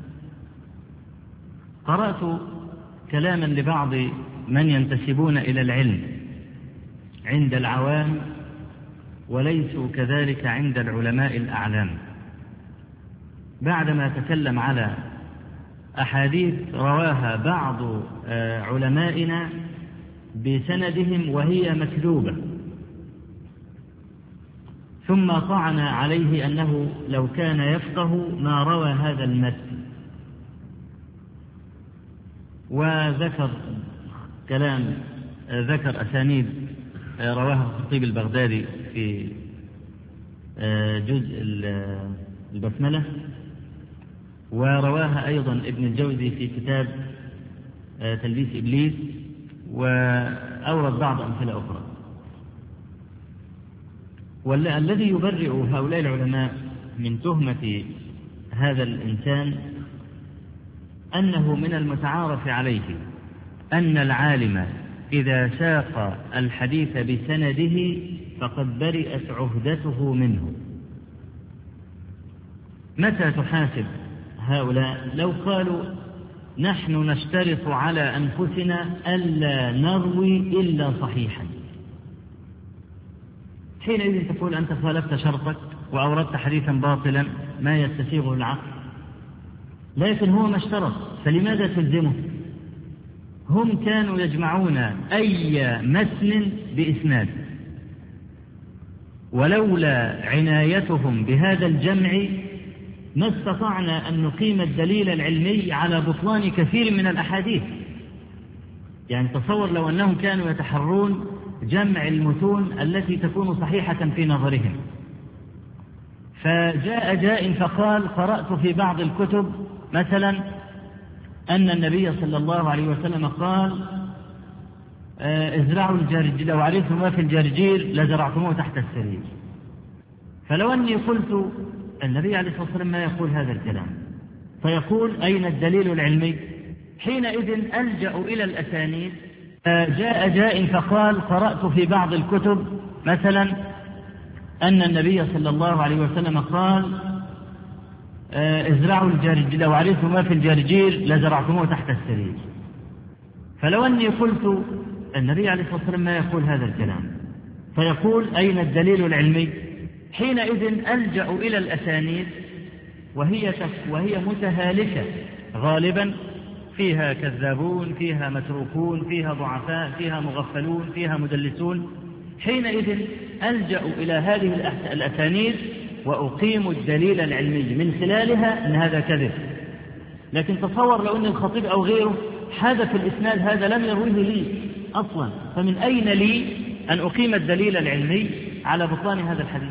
قرأت كلاما لبعض من ينتسبون إلى العلم عند العوام وليسوا كذلك عند العلماء الأعلام، بعدما تكلم على أحاديث رواها بعض علمائنا بسندهم وهي مكذوبة، ثم طعن عليه أنه لو كان يفقه ما روى هذا المتن، وذكر كلام ذكر أسانيد رواها الخطيب البغدادي في جزء البسملة، ورواها أيضا ابن الجوزي في كتاب تلبيس إبليس، وأورد بعض أمثلة أخرى. والذي يبرئ هؤلاء العلماء من تهمة هذا الإنسان أنه من المتعارف عليه أن العالم إذا ساق الحديث بسنده فقد برئت عهدته منه. متى تحاسب هؤلاء؟ لو قالوا نحن نشترط على أنفسنا ألا نروي إلا صحيحا، حينئذ تقول أنت خالفت شرطك وأوردت حديثا باطلا ما يستسيغه العقل، لكن هو ما اشترط، فلماذا تلزمه؟ هم كانوا يجمعون أي متن بإسناد، ولولا عنايتهم بهذا الجمع ما استطعنا أن نقيم الدليل العلمي على بطلان كثير من الأحاديث. يعني تصور لو أنهم كانوا يتحرون جمع المتون التي تكون صحيحة في نظرهم، فجاء جاء فقال قرأت في بعض الكتب مثلا أن النبي صلى الله عليه وسلم قال ازرعوا الجرجير، لو عليتم ما في الجرجير لزرعتموه تحت السرير، فلو أني قلت النبي عليه الصلاة والسلام ما يقول هذا الكلام، فيقول أين الدليل العلمي؟ حينئذ ألجأ إلى الأسانيد. جاء جاء فقال قرأت في بعض الكتب مثلا أن النبي صلى الله عليه وسلم قال ازرعوا الجرجير، لو عليتم ما في الجرجير لزرعتموه تحت السرير، فلو أني قلت النبي عليه الصلاة والسلام ما يقول هذا الكلام، فيقول أين الدليل العلمي؟ حينئذ ألجأ إلى الأسانيد وهي متهالكة غالبا، فيها كذابون، فيها متروكون، فيها ضعفاء، فيها مغفلون، فيها مدلسون. حينئذ ألجأ إلى هذه الأسانيد وأقيم الدليل العلمي من خلالها أن هذا كذب. لكن تصور لو أن الخطيب أو غيره حذف الإسناد هذا لم يرويه لي أصلا، فمن أين لي أن أقيم الدليل العلمي على بطلان هذا الحديث؟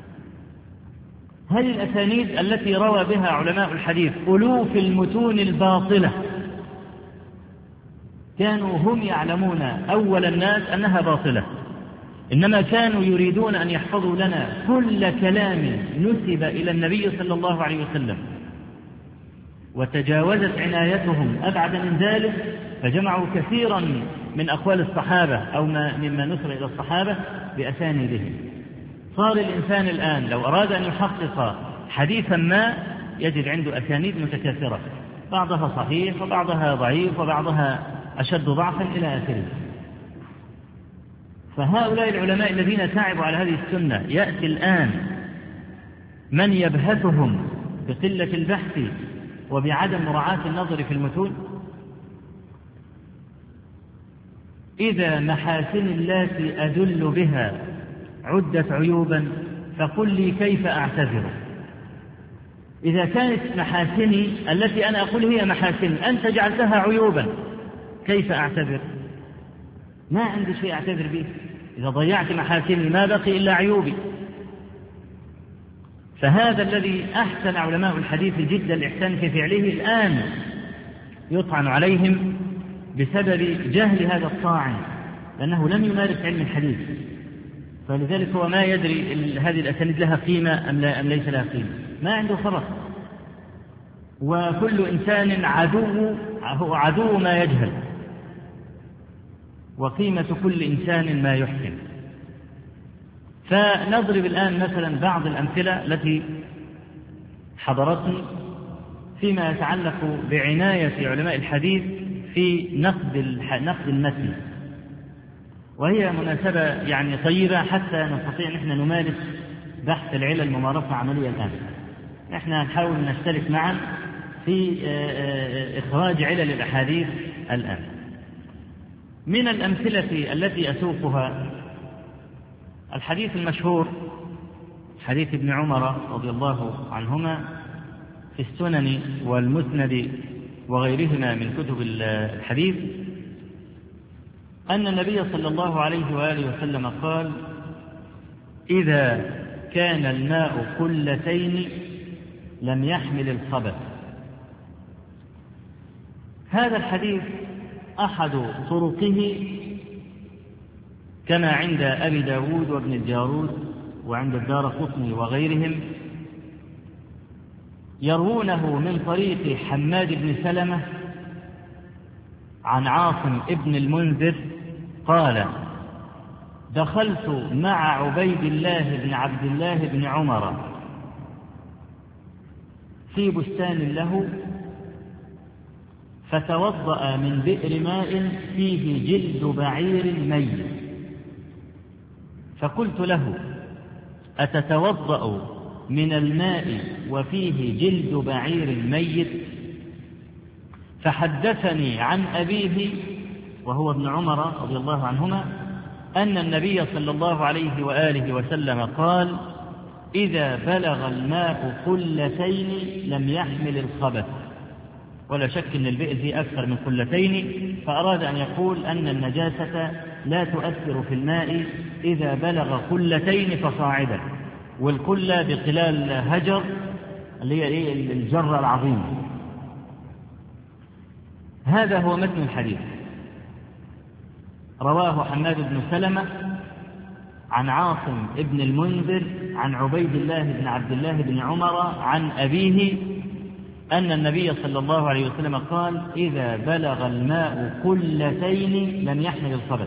هل الأسانيد التي روى بها علماء الحديث ألوف المتون الباطلة كانوا هم يعلمون أول الناس أنها باطلة، إنما كانوا يريدون أن يحفظوا لنا كل كلام نسب إلى النبي صلى الله عليه وسلم، وتجاوزت عنايتهم أبعد من ذلك، فجمعوا كثيرا من أقوال الصحابة أو مما نسب إلى الصحابة بأسانيدهم. صار الإنسان الآن لو أراد أن يحقق حديثا ما يجد عنده أسانيد متكاثرة، بعضها صحيح وبعضها ضعيف وبعضها أشد ضعفا إلى آخره. فهؤلاء العلماء الذين تعبوا على هذه السنة يأتي الآن من يبهثهم بقلة البحث وبعدم مراعاة النظر في المتون. إذا محاسن التي أدل بها عدت عيوبا فقل لي كيف أعتذر. إذا كانت محاسني التي أنا أقول هي محاسن أنت جعلتها عيوبا كيف أعتذر؟ ما عندي شيء أعتذر به، إذا ضيعت محاسني ما بقي إلا عيوبي. فهذا الذي أحسن علماء الحديث جدا الإحسان في فعله الآن يطعن عليهم بسبب جهل هذا الطاعن، لأنه لم يمارس علم الحديث، فلذلك هو ما يدري هذه الأسانيد لها قيمة أم ليس لها قيمة، ما عنده فرق. وكل إنسان هو عدو ما يجهل، وقيمة كل إنسان ما يحسن. فنضرب الآن مثلا بعض الأمثلة التي حضرتني فيما يتعلق بعناية علماء الحديث في نقد المتن، وهي مناسبة يعني طيبة حتى نستطيع نحن نمارس بحث العلل ممارسة عملية الآن. نحن نحاول نشترك معا في إخراج علل الأحاديث الآن. من الأمثلة التي أسوقها الحديث المشهور حديث ابن عمر رضي الله عنهما في السنن والمسند وغيرهما من كتب الحديث أن النبي صلى الله عليه وآله وسلم قال: إذا كان الماء قلتين لم يحمل الخبث. هذا الحديث أحد طرقه كما عند أبي داود وابن الجارود وعند الدارقطني وغيرهم يروونه من طريق حماد بن سلمة عن عاصم ابن المنذر قال: دخلت مع عبيد الله بن عبد الله بن عمر في بستان له فتوضأ من بئر ماء فيه جلد بعير ميت، فقلت له: أتتوضأ من الماء وفيه جلد بعير ميت؟ فحدثني عن أبيه وهو ابن عمر رضي الله عنهما أن النبي صلى الله عليه وآله وسلم قال: إذا بلغ الماء قلتين لم يحمل الخبث. ولا شك أن البئر فيه أكثر من قلتين، فأراد أن يقول أن النجاسة لا تؤثر في الماء إذا بلغ قلتين فصاعدا، والقلة بقلال هجر اللي هي الجرة العظيمة. هذا هو متن الحديث، رواه حماد بن سلمة عن عاصم ابن المنذر عن عبيد الله بن عبد الله بن عمر عن أبيه أن النبي صلى الله عليه وسلم قال: إذا بلغ الماء قلتين لم يحمل الخبث.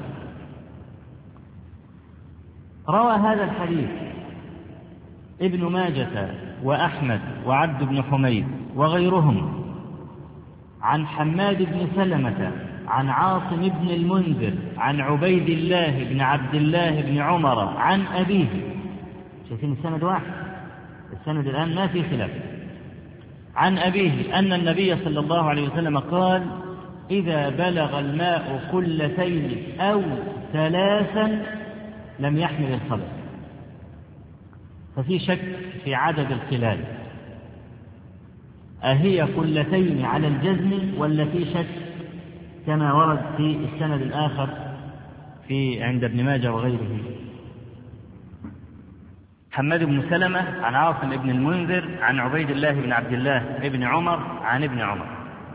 روى هذا الحديث ابن ماجة وأحمد وعبد بن حميد وغيرهم عن حماد بن سلمة عن عاصم بن المنذر عن عبيد الله بن عبد الله بن عمر عن أبيه. شايفين السند واحد، السند الآن ما في خلاف. عن أبيه أن النبي صلى الله عليه وسلم قال: إذا بلغ الماء قلتين أو ثلاثا لم يحمل الخبث. ففي شك في عدد الخلال، أهي قلتين على الجزم ولا في شك كما ورد في السند الآخر في عند ابن ماجه وغيره؟ حماد بن سلمة عن عاصم بن المنذر عن عبيد الله بن عبد الله بن عمر عن ابن عمر.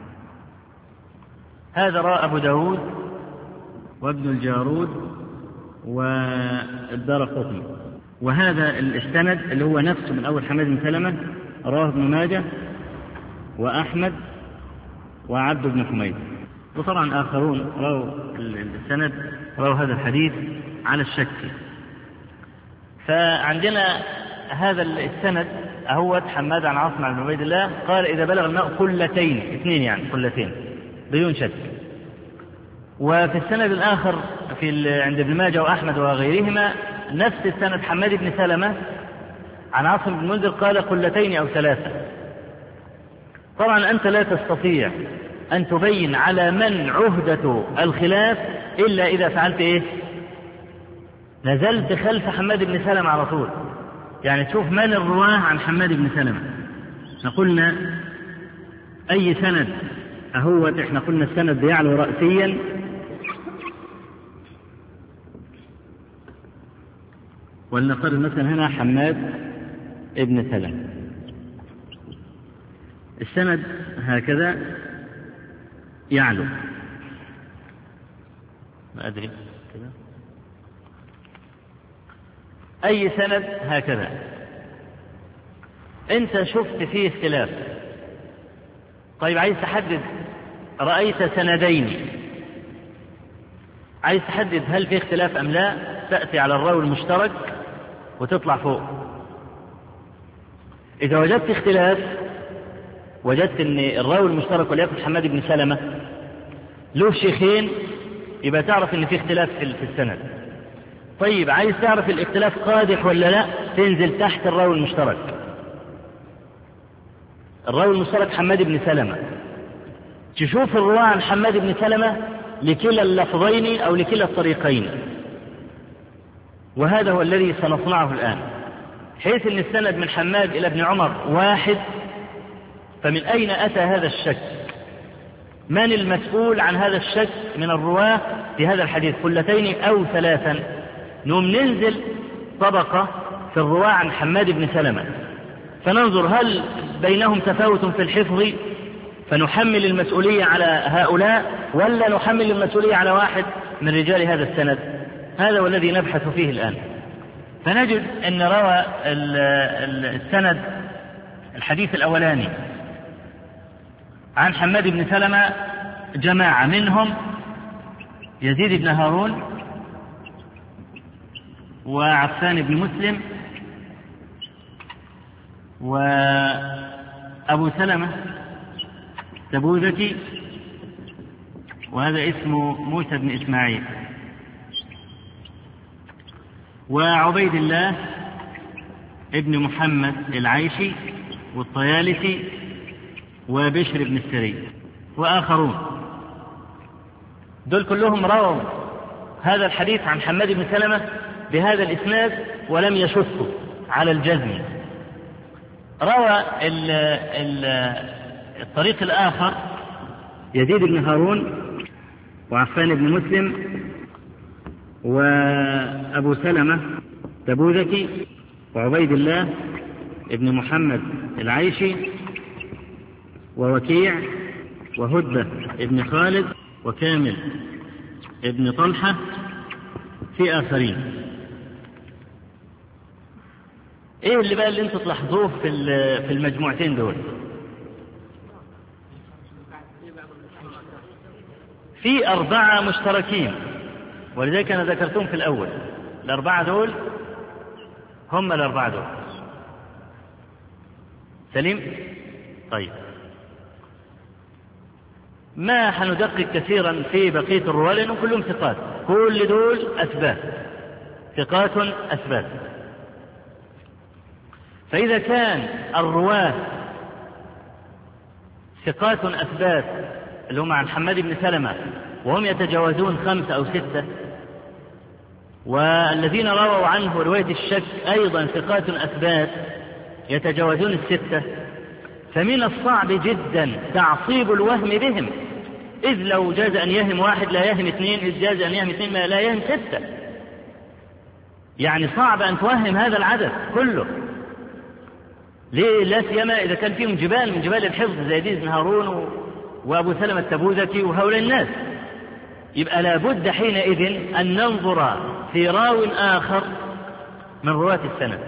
هذا رأى أبو داود وابن الجارود والدارقطني. وهذا السند اللي هو نفسه من أول حماد بن سلمة رواه ابن ماجه وأحمد وعبد بن حميد، وطبعا آخرون رووا السند رووا هذا الحديث على الشك. فعندنا هذا السند أهوت حماد عن عاصم عن عبيد الله قال إذا بلغ الماء قلتين، اثنين يعني قلتين بدون شك. وفي السند الآخر عند ابن ماجه وأحمد وغيرهما نفس السند حماد بن سلمة عن عاصم بن المنذر قال قلتين أو ثلاثة. طبعا أنت لا تستطيع أن تبين على من عهدة الخلاف إلا إذا فعلت إيه؟ نزلت خلف حماد بن سلمة على طول، يعني تشوف من الرواه عن حماد بن سلمة. قلنا أي سند أهوت، إحنا قلنا السند يعلو رأسيا ولنقرر مثلا هنا حماد ابن سلمة، السند هكذا يعلو، ما أدري كذا. أي سند هكذا أنت شفت فيه اختلاف، طيب عايز تحدد، رأيت سندين، عايز تحدد هل في اختلاف أم لا، تأتي على الراوي المشترك وتطلع فوق. إذا وجدت اختلاف، وجدت أن الراوي المشترك وليكن حماد بن سلمة له شيخين، يبقى تعرف أن في اختلاف في السند. طيب عايز تعرف الاختلاف قادح ولا لا، تنزل تحت الراوي المشترك. الراوي المشترك حماد بن سلمة، تشوف الرواة عن حماد بن سلمة لكلا اللفظين أو لكلا الطريقين، وهذا هو الذي سنصنعه الآن، حيث أن السند من حماد إلى ابن عمر واحد. فمن أين أتى هذا الشك؟ من المسؤول عن هذا الشك من الرواة في هذا الحديث قلتين أو ثلاثا؟ نوم ننزل طبقة في الرواة عن حماد بن سلمة فننظر هل بينهم تفاوت في الحفظ فنحمل المسؤولية على هؤلاء، ولا نحمل المسؤولية على واحد من رجال هذا السند. هذا هو الذي نبحث فيه الآن. فنجد أن روى السند الحديث الأولاني عن حماد بن سلمة جماعة، منهم يزيد بن هارون وعفان بن مسلم وأبو سلمة تبوذكي، وهذا اسمه موسى بن إسماعيل، وعبيد الله ابن محمد العيشي والطيالسي وبشر بن السري وآخرون. دول كلهم رووا هذا الحديث عن حماد بن سلمة بهذا الإسناد ولم يشفوا على الجزم. روى الطريق الآخر يزيد بن هارون وعفان بن مسلم وأبو سلمة تبوذكي وعبيد الله ابن محمد العيشي ووكيع وهدبة ابن خالد وكامل ابن طلحة في آخرين. ايه اللي بقى اللي انتوا تلاحظوه في المجموعتين دول؟ في 4 مشتركين، ولذلك أنا ذكرتهم في الأول. 4 دول هم 4 دول. سليم؟ طيب، ما حندقق كثيرا في بقية الرواة لأنهم كلهم ثقات، كل دول أثبات، ثقات أثبات. فإذا كان الرواة ثقات أثبات اللي هم عن حماد بن سلمة وهم يتجاوزون 5 أو 6، والذين رووا عنه رواية الشك أيضا ثقات أثبات يتجاوزون 6، فمن الصعب جدا تعصيب الوهم بهم، إذ لو جاز أن يهم 1 لا يهم 2، إذ جاز أن يهم 2 لا يهم 6. يعني صعب أن توهم هذا العدد كله. ليه؟ لا سيما إذا كان فيهم جبال من جبال الحفظ زي يزيد بن هارون وأبو سلمة التبوذكي وهؤلاء الناس. يبقى لابد حينئذ أن ننظر في راو آخر من رواة السند،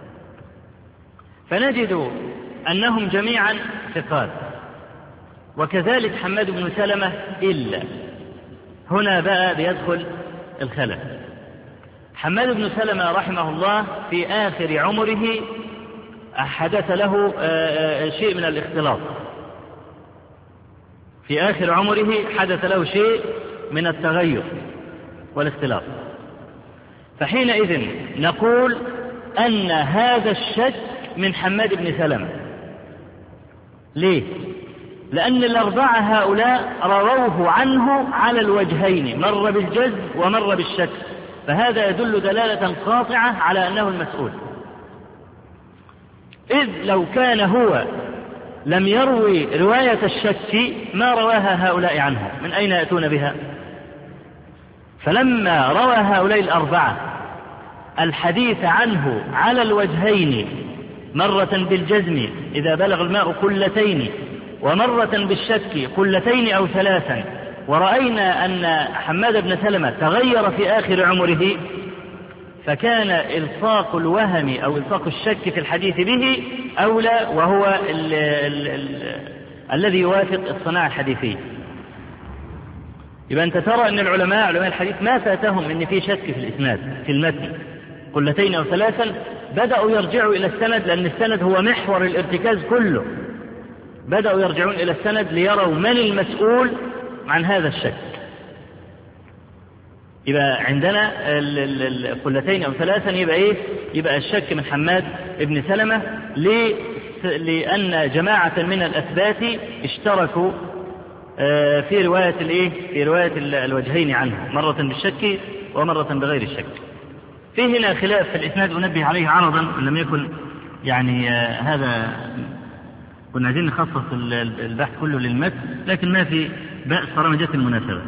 فنجد أنهم جميعا ثقات، وكذلك حماد بن سلمة، إلا هنا بقى بيدخل الخلل. حماد بن سلمة رحمه الله في آخر عمره حدث له شيء من الاختلاط، في آخر عمره حدث له شيء من التغير والاختلاط، فحينئذ نقول أن هذا الشك من حماد بن سلمة. ليه؟ لأن الأربعة هؤلاء رووه عنه على الوجهين، مر بالجزم ومر بالشك، فهذا يدل دلالة قاطعة على أنه المسؤول. إذ لو كان هو لم يروي رواية الشك ما رواها هؤلاء عنه، من أين يأتون بها؟ فلما روى هؤلاء الأربعة الحديث عنه على الوجهين، مرة بالجزم إذا بلغ الماء قلتين، ومرة بالشك قلتين أو 3، ورأينا أن حماد بن سلمة تغير في آخر عمره، فكان إلصاق الوهم أو إلصاق الشك في الحديث به أولى، وهو الذي يوافق الصناعة الحديثية. يبقى أنت ترى أن علماء الحديث ما فاتهم أن في شك في الإسناد في المتن قلتين أو 3، بدأوا يرجعوا إلى السند، لأن السند هو محور الارتكاز كله. بدأوا يرجعون إلى السند ليروا من المسؤول عن هذا الشك. يبقى عندنا قلتين أو 3 يبقى إيه؟ يبقى الشك من حماد ابن سلمة، لأن جماعة من الأثبات اشتركوا في رواية الإيه؟ في رواية الوجهين عنه، مرة بالشك ومرة بغير الشك. في هنا خلاف في الإسناد أنبه عليه عرضا، لم يكن يعني هذا كنا عايزين نخصص البحث كله للمتن، لكن ما في بأس طالما جت المناسبة.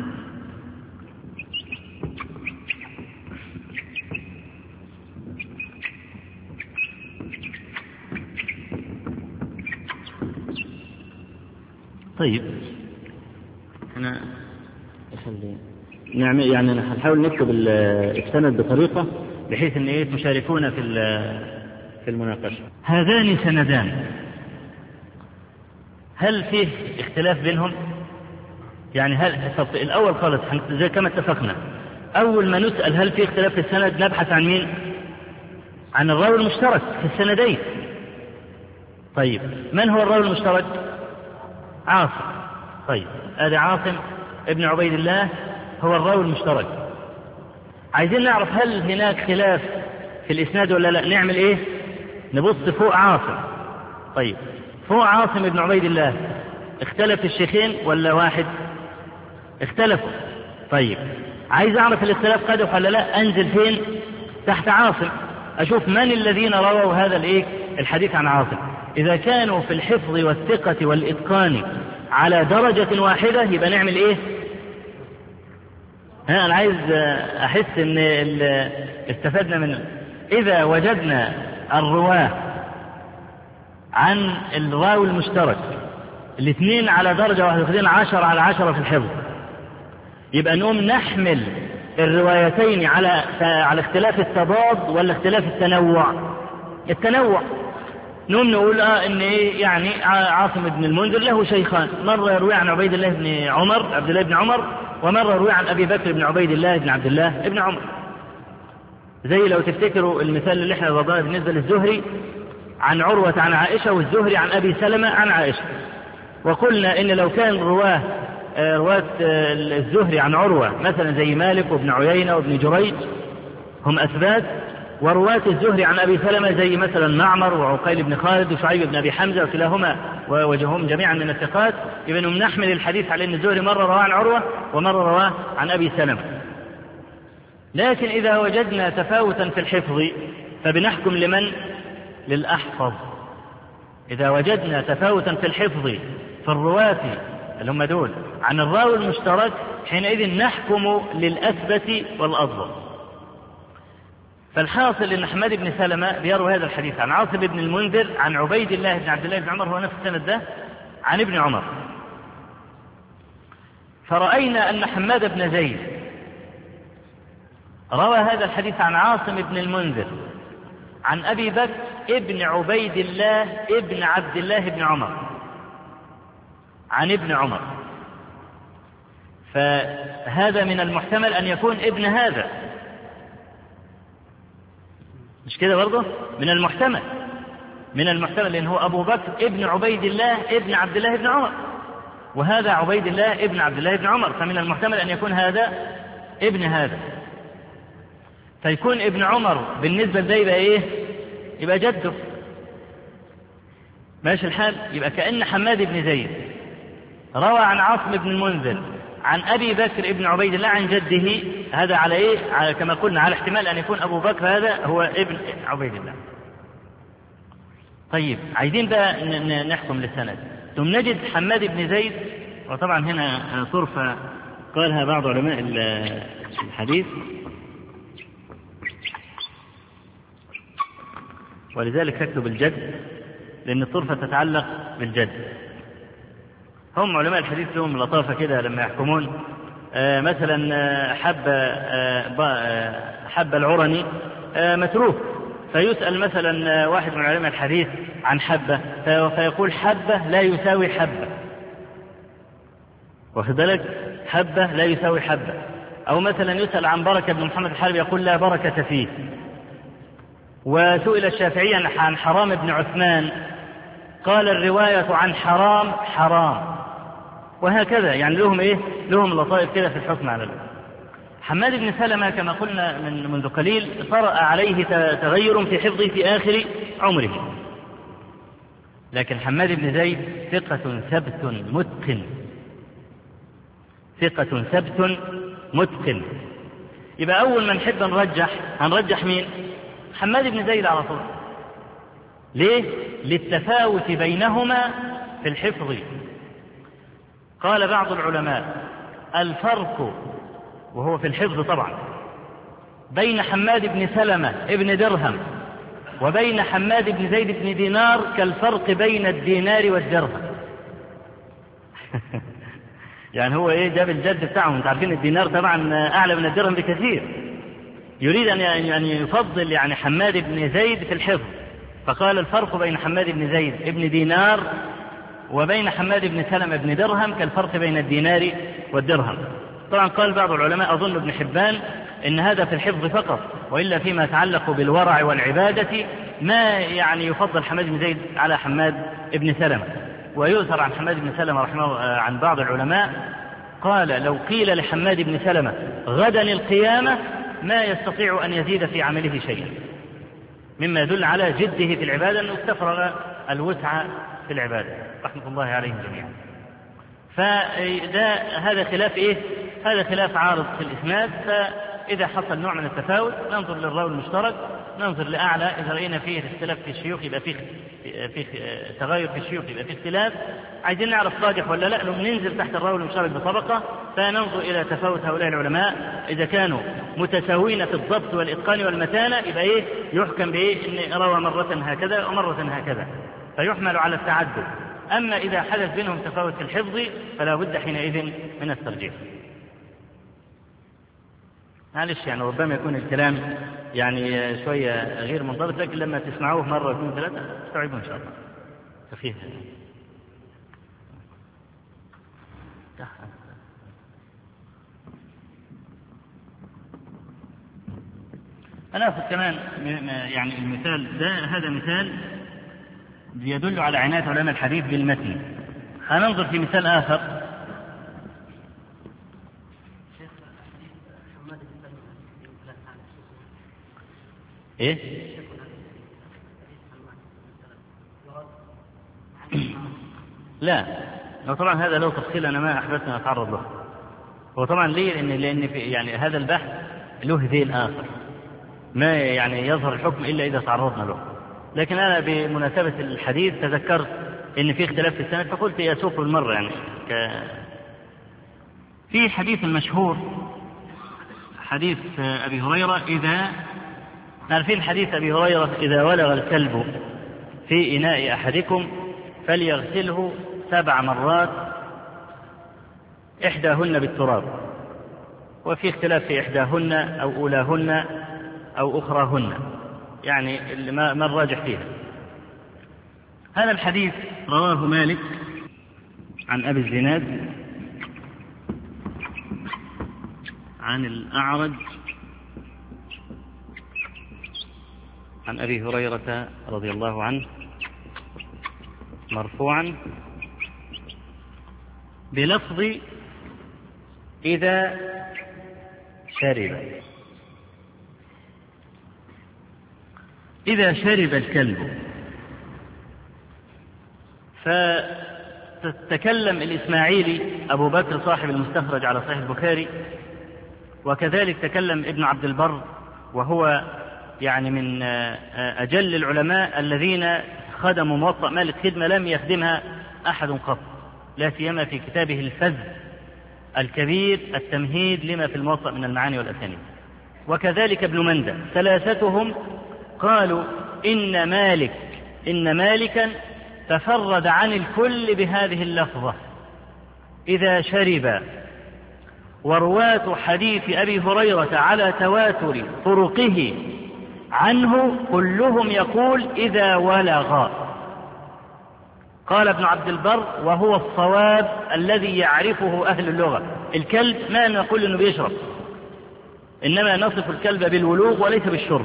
طيب أنا نعمل يعني هنحاول نكتب السند بطريقة بحيث أن إيه تشاركونا في المناقشة. هذان سندان، هل فيه اختلاف بينهم؟ يعني هل الأول خالص زي كما اتفقنا، أول ما نسأل هل فيه اختلاف في السند نبحث عن مين؟ عن الراوي المشترك في السندين. طيب من هو الراوي المشترك؟ عاصم. طيب هذا عاصم ابن عبيد الله هو الراوي المشترك. عايزين نعرف هل هناك خلاف في الإسناد ولا لا. نعمل إيه؟ نبص فوق عاصم. طيب فوق عاصم ابن عبيد الله اختلف الشيخين ولا واحد؟ اختلفوا. طيب عايز أعرف الاختلاف قدح ولا لا، أنزل فين؟ تحت عاصم، أشوف من الذين رووا هذا الإيه؟ الحديث عن عاصم. إذا كانوا في الحفظ والثقة والإتقان على درجة واحدة يبقى نعمل إيه؟ أنا عايز أحس إن استفدنا من إذا وجدنا الرواة عن الراوي المشترك الاثنين على درجة واحدة، واخدين 10 على 10 في الحفظ، يبقى نقوم نحمل الروايتين على اختلاف التضاد ولا اختلاف التنوع. نقوم نقول ان ايه يعني عاصم بن المنذر له شيخان، مرة يروي عن عبد الله بن عمر، ومرة يروي عن ابي بكر بن عبيد الله بن عبد الله بن عمر. زي لو تفتكروا المثال اللي احنا ضربناه بالنسبة للزهري عن عروة عن عائشة، والزهري عن ابي سلمة عن عائشة، وقلنا ان لو كان رواة الزهري عن عروة مثلا زي مالك وابن عيينة وابن جريج هم أثبات، ورواة الزهري عن أبي سلمة زي مثلا معمر وعقيل بن خالد وشعيب بن أبي حمزة، وكلاهما وجههم جميعا من الثقات، يبقى نحمل الحديث على أن الزهري مرة رواه عن عروة ومرة رواه عن أبي سلمة. لكن إذا وجدنا تفاوتا في الحفظ فبنحكم لمن؟ للأحفظ. إذا وجدنا تفاوتا في الحفظ في الرواة اللي هم دول عن الراوي المشترك حينئذ نحكم للأثبت والأضبط. فالحاصل أن حماد بن سلمة بيروي هذا الحديث عن عاصم بن المنذر عن عبيد الله بن عبد الله بن عمر، هو نفس السند ده، عن ابن عمر. فرأينا أن حماد بن زيد روى هذا الحديث عن عاصم بن المنذر عن أبي بكر ابن عبيد الله ابن عبد الله بن عمر عن ابن عمر، فهذا من المحتمل أن يكون ابن هذا، مش كده برضه؟ من المحتمل لأن هو أبو بكر ابن عبيد الله ابن عبد الله بن عمر، وهذا عبيد الله ابن عبد الله بن عمر، فمن المحتمل أن يكون هذا ابن هذا، فيكون ابن عمر بالنسبة لده يبقى إيه؟ يبقى جده. ماشي الحال؟ يبقى كأن حماد بن زيد روى عن عاصم بن المنذر عن أبي بكر ابن عبيد الله عن جده، هذا على إيه؟ على كما قلنا على احتمال أن يكون أبو بكر هذا هو ابن عبيد الله. طيب عايزين بقى نحكم للسند، ثم نجد حماد بن زيد، وطبعا هنا طرفة قالها بعض علماء الحديث، ولذلك تكتب الجد لأن الطرفة تتعلق بالجد. هم علماء الحديث لهم لطافة كده لما يحكمون، مثلا حب العرني متروك، فيسأل مثلا واحد من علماء الحديث عن حبة فيقول حبة لا يساوي حبة، واخد بالك؟ حبة لا يساوي حبة. أو مثلا يسأل عن بركة بن محمد الحاربي يقول لا بركة فيه. وسئل الشافعي عن حرام بن عثمان قال الرواية عن حرام حرام، وهكذا. يعني لهم إيه؟ لهم لطائف كده في الحكم على الأمر. حماد بن سلمة كما قلنا منذ قليل طرأ عليه تغير في حفظه في آخر عمره، لكن حماد بن زيد ثقة ثبت متقن، ثقة ثبت متقن. يبقى أول ما نحب هنرجح مين؟ حماد بن زيد على طول. ليه؟ للتفاوت بينهما في الحفظ. قال بعض العلماء الفرق، وهو في الحفظ طبعا، بين حماد بن سلمة ابن درهم وبين حماد بن زيد بن دينار كالفرق بين الدينار والدرهم. يعني هو ايه؟ جاب الجد بتاعهم. انتوا عارفين الدينار طبعا اعلى من الدرهم بكثير. يريد ان يفضل يعني حماد بن زيد في الحفظ، فقال الفرق بين حماد بن زيد ابن دينار وبين حماد بن سلمة ابن درهم كالفرق بين الدينار والدرهم. طبعا قال بعض العلماء أظن ابن حبان إن هذا في الحفظ فقط، وإلا فيما يتعلق بالورع والعبادة ما يعني يفضل حماد بن زيد على حماد بن سلمة. ويؤثر عن حماد بن سلمة رحمه عن بعض العلماء قال لو قيل لحماد بن سلمة غدا القيامة ما يستطيع أن يزيد في عمله شيئا، مما يدل على جده في العبادة أنه استفرغ الوسع في العبادة رحمة الله عليهم جميعا. هذا خلاف إيه؟ هذا خلاف عارض في الإسناد. فإذا حصل نوع من التفاوت ننظر للراوي المشترك، ننظر لأعلى، إذا رأينا فيه اختلاف في الشيوخ يبقى فيه تغير في الشيوخ يبقى فيه اختلاف، عايزين نعرف راجح ولا لا، لو ننزل تحت الراوي المشترك بطبقة فننظر إلى تفاوت هؤلاء العلماء. إذا كانوا متساوين في الضبط والإتقان والمتانة يبقى إيه؟ يحكم بإيه؟ إن روى مرة هكذا ومرة هكذا، فيحمل على التعدد. أما إذا حدث بينهم تفاوت في الحفظ فلا بد حينئذ من الترجيح. معلش يعني ربما يكون الكلام يعني شوية غير منضبط، لكن لما تسمعوه مرة واثنين ثلاثة تستوعبوا إن شاء الله. خفيف. أنا أخذ كمان يعني المثال ده، هذا مثال يدل على عناية علماء الحديث بالمتن. هننظر في مثال آخر. إيه؟ لا، طبعا هذا له تفصيل أنا ما أحببت أن أتعرض له. هو طبعا ليه؟ لأن في يعني هذا البحث له ذيل آخر، ما يعني يظهر الحكم إلا إذا تعرضنا له. لكن أنا بمناسبة الحديث تذكرت إن في اختلاف في السند فقلت يسوق المرة يعني في حديث المشهور حديث أبي هريرة، إذا عارفين حديث أبي هريرة إذا ولغ الكلب في إناء أحدكم فليغسله 7 مرات 1 بالتراب، وفي اختلاف في 1 أو أولاهن أو أخراهن، يعني ما الراجح فيها. هذا الحديث رواه مالك عن أبي الزناد عن الأعرج عن أبي هريرة رضي الله عنه مرفوعا بلفظ إذا شرب الكلب. فتتكلم الإسماعيلي أبو بكر صاحب المستخرج على صحيح البخاري، وكذلك تكلم ابن عبد البر وهو يعني من أجل العلماء الذين خدموا موطأ مالك خدمة لم يخدمها أحد قط، لا سيما في كتابه الفذ الكبير التمهيد لما في الموطأ من المعاني والأسانيد. وكذلك ابن مندى، ثلاثتهم قالوا إن مالكا تفرد عن الكل بهذه اللفظة إذا شرب، ورواة حديث أبي هريرة على تواتر طرقه عنه كلهم يقول إذا ولغ. قال ابن عبد البر وهو الصواب الذي يعرفه أهل اللغة، الكلب ما نقول إنه بيشرب، إنما نصف الكلب بالولوغ وليس بالشرب.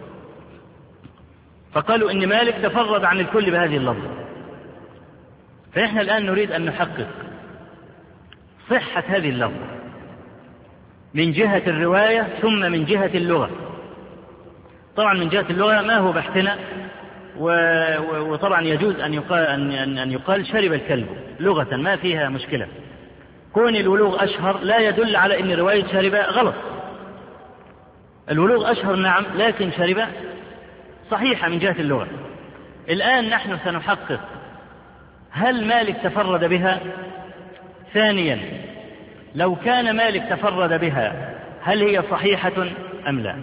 فقالوا إن مالك تفرد عن الكل بهذه اللفظة. فإحنا الآن نريد أن نحقق صحة هذه اللفظة من جهة الرواية ثم من جهة اللغة. طبعا من جهة اللغة ما هو بحثنا، وطبعا يجوز أن يقال شرب الكلب لغة، ما فيها مشكلة. كون الولوغ أشهر لا يدل على أن رواية شرب غلط. الولوغ أشهر نعم، لكن شرب صحيحة من جهة اللغة. الآن نحن سنحقق هل مالك تفرد بها؟ ثانيا لو كان مالك تفرد بها هل هي صحيحة أم لا؟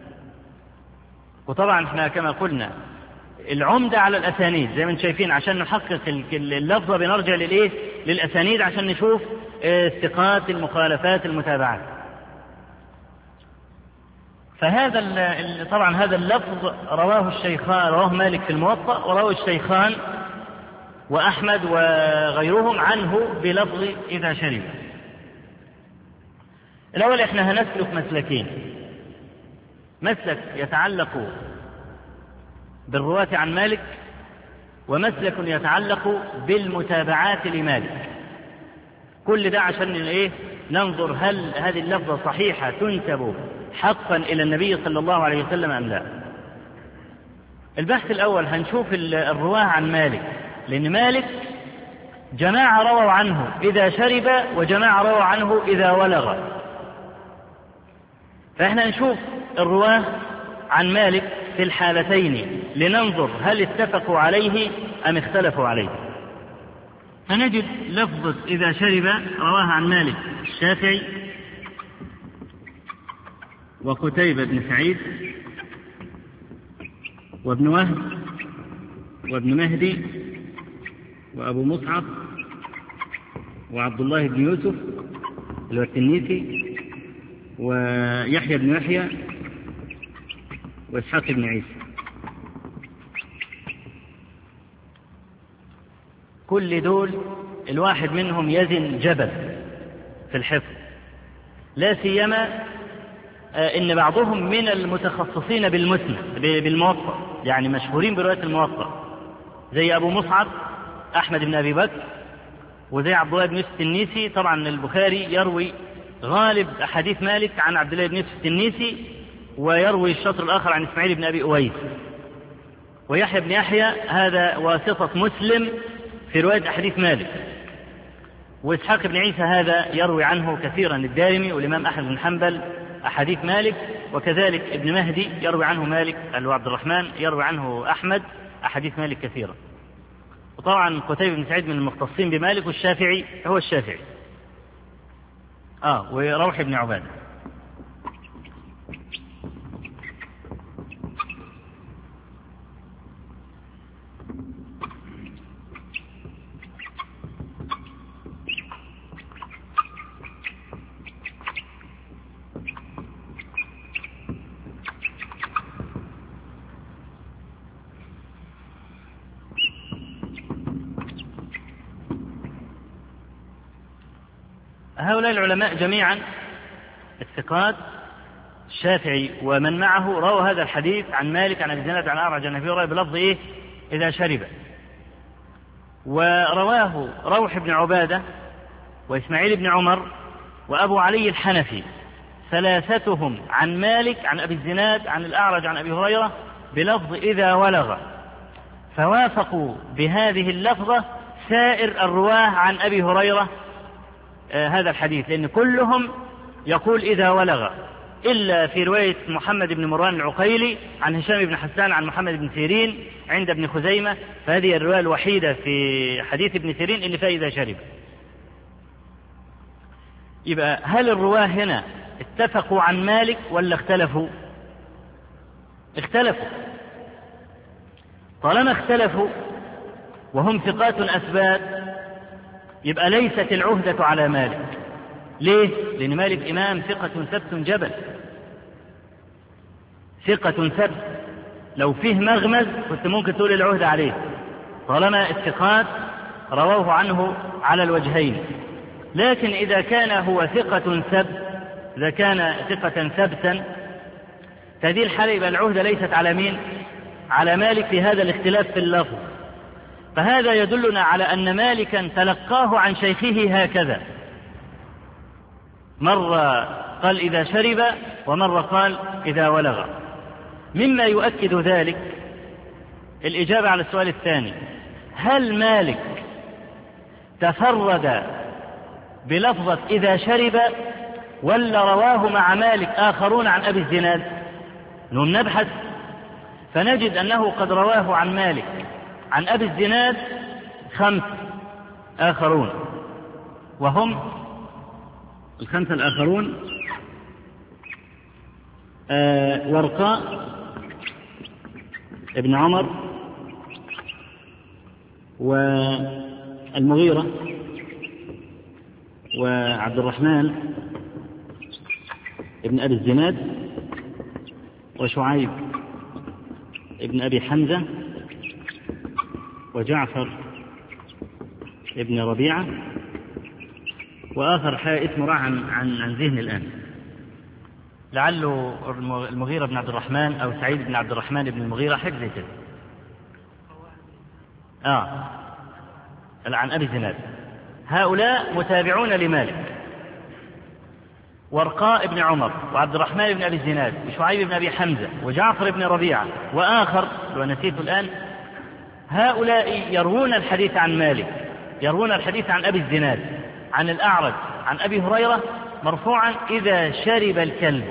وطبعا احنا كما قلنا العمدة على الأسانيد زي ما انتم شايفين، عشان نحقق اللفظة بنرجع للأسانيد عشان نشوف الثقات المخالفات المتابعات. فهذا طبعا هذا اللفظ رواه مالك في الموطأ، ورواه الشيخان وأحمد وغيرهم عنه بلفظ إذا شرب. الأول احنا هنسلك مسلكين، مسلك يتعلق بالرواة عن مالك، ومسلك يتعلق بالمتابعات لمالك. كل ده عشان ننظر هل هذه اللفظة صحيحة تنسب حقا إلى النبي صلى الله عليه وسلم أم لا. البحث الأول هنشوف الرواة عن مالك، لأن مالك جماعة رووا عنه إذا شرب وجماعة رووا عنه إذا ولغ. فإحنا نشوف الرواة عن مالك في الحالتين لننظر هل اتفقوا عليه أم اختلفوا عليه. فنجد لفظة إذا شرب رواه عن مالك الشافعي وقتيبة بن سعيد وابن وهب وابن مهدي وأبو مصعب وعبد الله بن يوسف التنيسي ويحيى بن يحيى وإسحاق بن عيسى. كل دول الواحد منهم يزن جبل في الحفظ، لا سيما إن بعضهم من المتخصصين بالموطأ، يعني مشهورين برواية الموطأ، زي أبو مصعب أحمد بن أبي بكر، وزي عبد الله بن يوسف التنيسي. طبعا البخاري يروي غالب أحاديث مالك عن عبد الله بن يوسف التنيسي، ويروي الشطر الآخر عن إسماعيل بن أبي أويس. ويحيى بن يحيى هذا واسطة مسلم في رواية أحاديث مالك. وإسحاق بن عيسى هذا يروي عنه كثيرا الدارمي والإمام أحمد بن حنبل أحاديث مالك، وكذلك ابن مهدي يروي عنه مالك عبد الرحمن يروي عنه أحمد أحاديث مالك كثيرة. وطبعا قتيبة بن سعيد من المختصين بمالك، والشافعي هو الشافعي وروح بن عبادة. هؤلاء العلماء جميعا الثقات الشافعي ومن معه رووا هذا الحديث عن مالك عن أبي الزناد عن الأعرج عن أبي هريرة بلفظ إذا شرب. ورواه روح بن عبادة وإسماعيل بن عمر وأبو علي الحنفي ثلاثتهم عن مالك عن أبي الزناد عن الأعرج عن أبي هريرة بلفظ إذا ولغ، فوافقوا بهذه اللفظة سائر الرواه عن أبي هريرة هذا الحديث، لأن كلهم يقول إذا ولغ، إلا في رواية محمد بن مروان العقيلي عن هشام بن حسان عن محمد بن سيرين عند ابن خزيمة، فهذه الرواية الوحيدة في حديث ابن سيرين اللي فيها إذا شرب. يبقى هل الرواه هنا اتفقوا عن مالك ولا اختلفوا؟ اختلفوا. طالما اختلفوا وهم ثقات أثبات يبقى ليست العهدة على مالك. ليه؟ لأن مالك إمام ثقة ثبت جبل، ثقة ثبت، لو فيه مغمز كنت ممكن تقول العهدة عليه، طالما الثقات رووه عنه على الوجهين. لكن إذا كان هو ثقة ثبت، إذا كان ثقة ثبتا، فهذه الحالة يبقى العهدة ليست على مين؟ على مالك في هذا الاختلاف في اللفظ. فهذا يدلنا على أن مالكا تلقاه عن شيخه هكذا، مرة قال إذا شرب ومرة قال إذا ولغ. مما يؤكد ذلك الإجابة على السؤال الثاني: هل مالك تفرد بلفظة إذا شرب ولا رواه مع مالك آخرون عن أبي الزناد؟ نبحث فنجد أنه قد رواه عن مالك عن أبي الزناد 5 آخرون، وهم ال5 الآخرون: ورقاء ابن عمر، والمغيرة، وعبد الرحمن ابن أبي الزناد، وشعيب ابن أبي حمزة، وجعفر ابن ربيعة، وآخر اسمه راح عن ذهن الآن، لعله المغيرة بن عبد الرحمن أو سعيد بن عبد الرحمن بن المغيرة، حاجة زي كده. عن أبي الزناد. هؤلاء متابعون لمالك: ورقاء بن عمر، وعبد الرحمن بن أبي الزناد، وشعيب بن أبي حمزة، وجعفر بن ربيعة، وآخر لو نسيت الآن. هؤلاء يروون الحديث عن مالك، يروون الحديث عن أبي الزناد عن الأعرج عن أبي هريرة مرفوعا إذا شرب الكلب.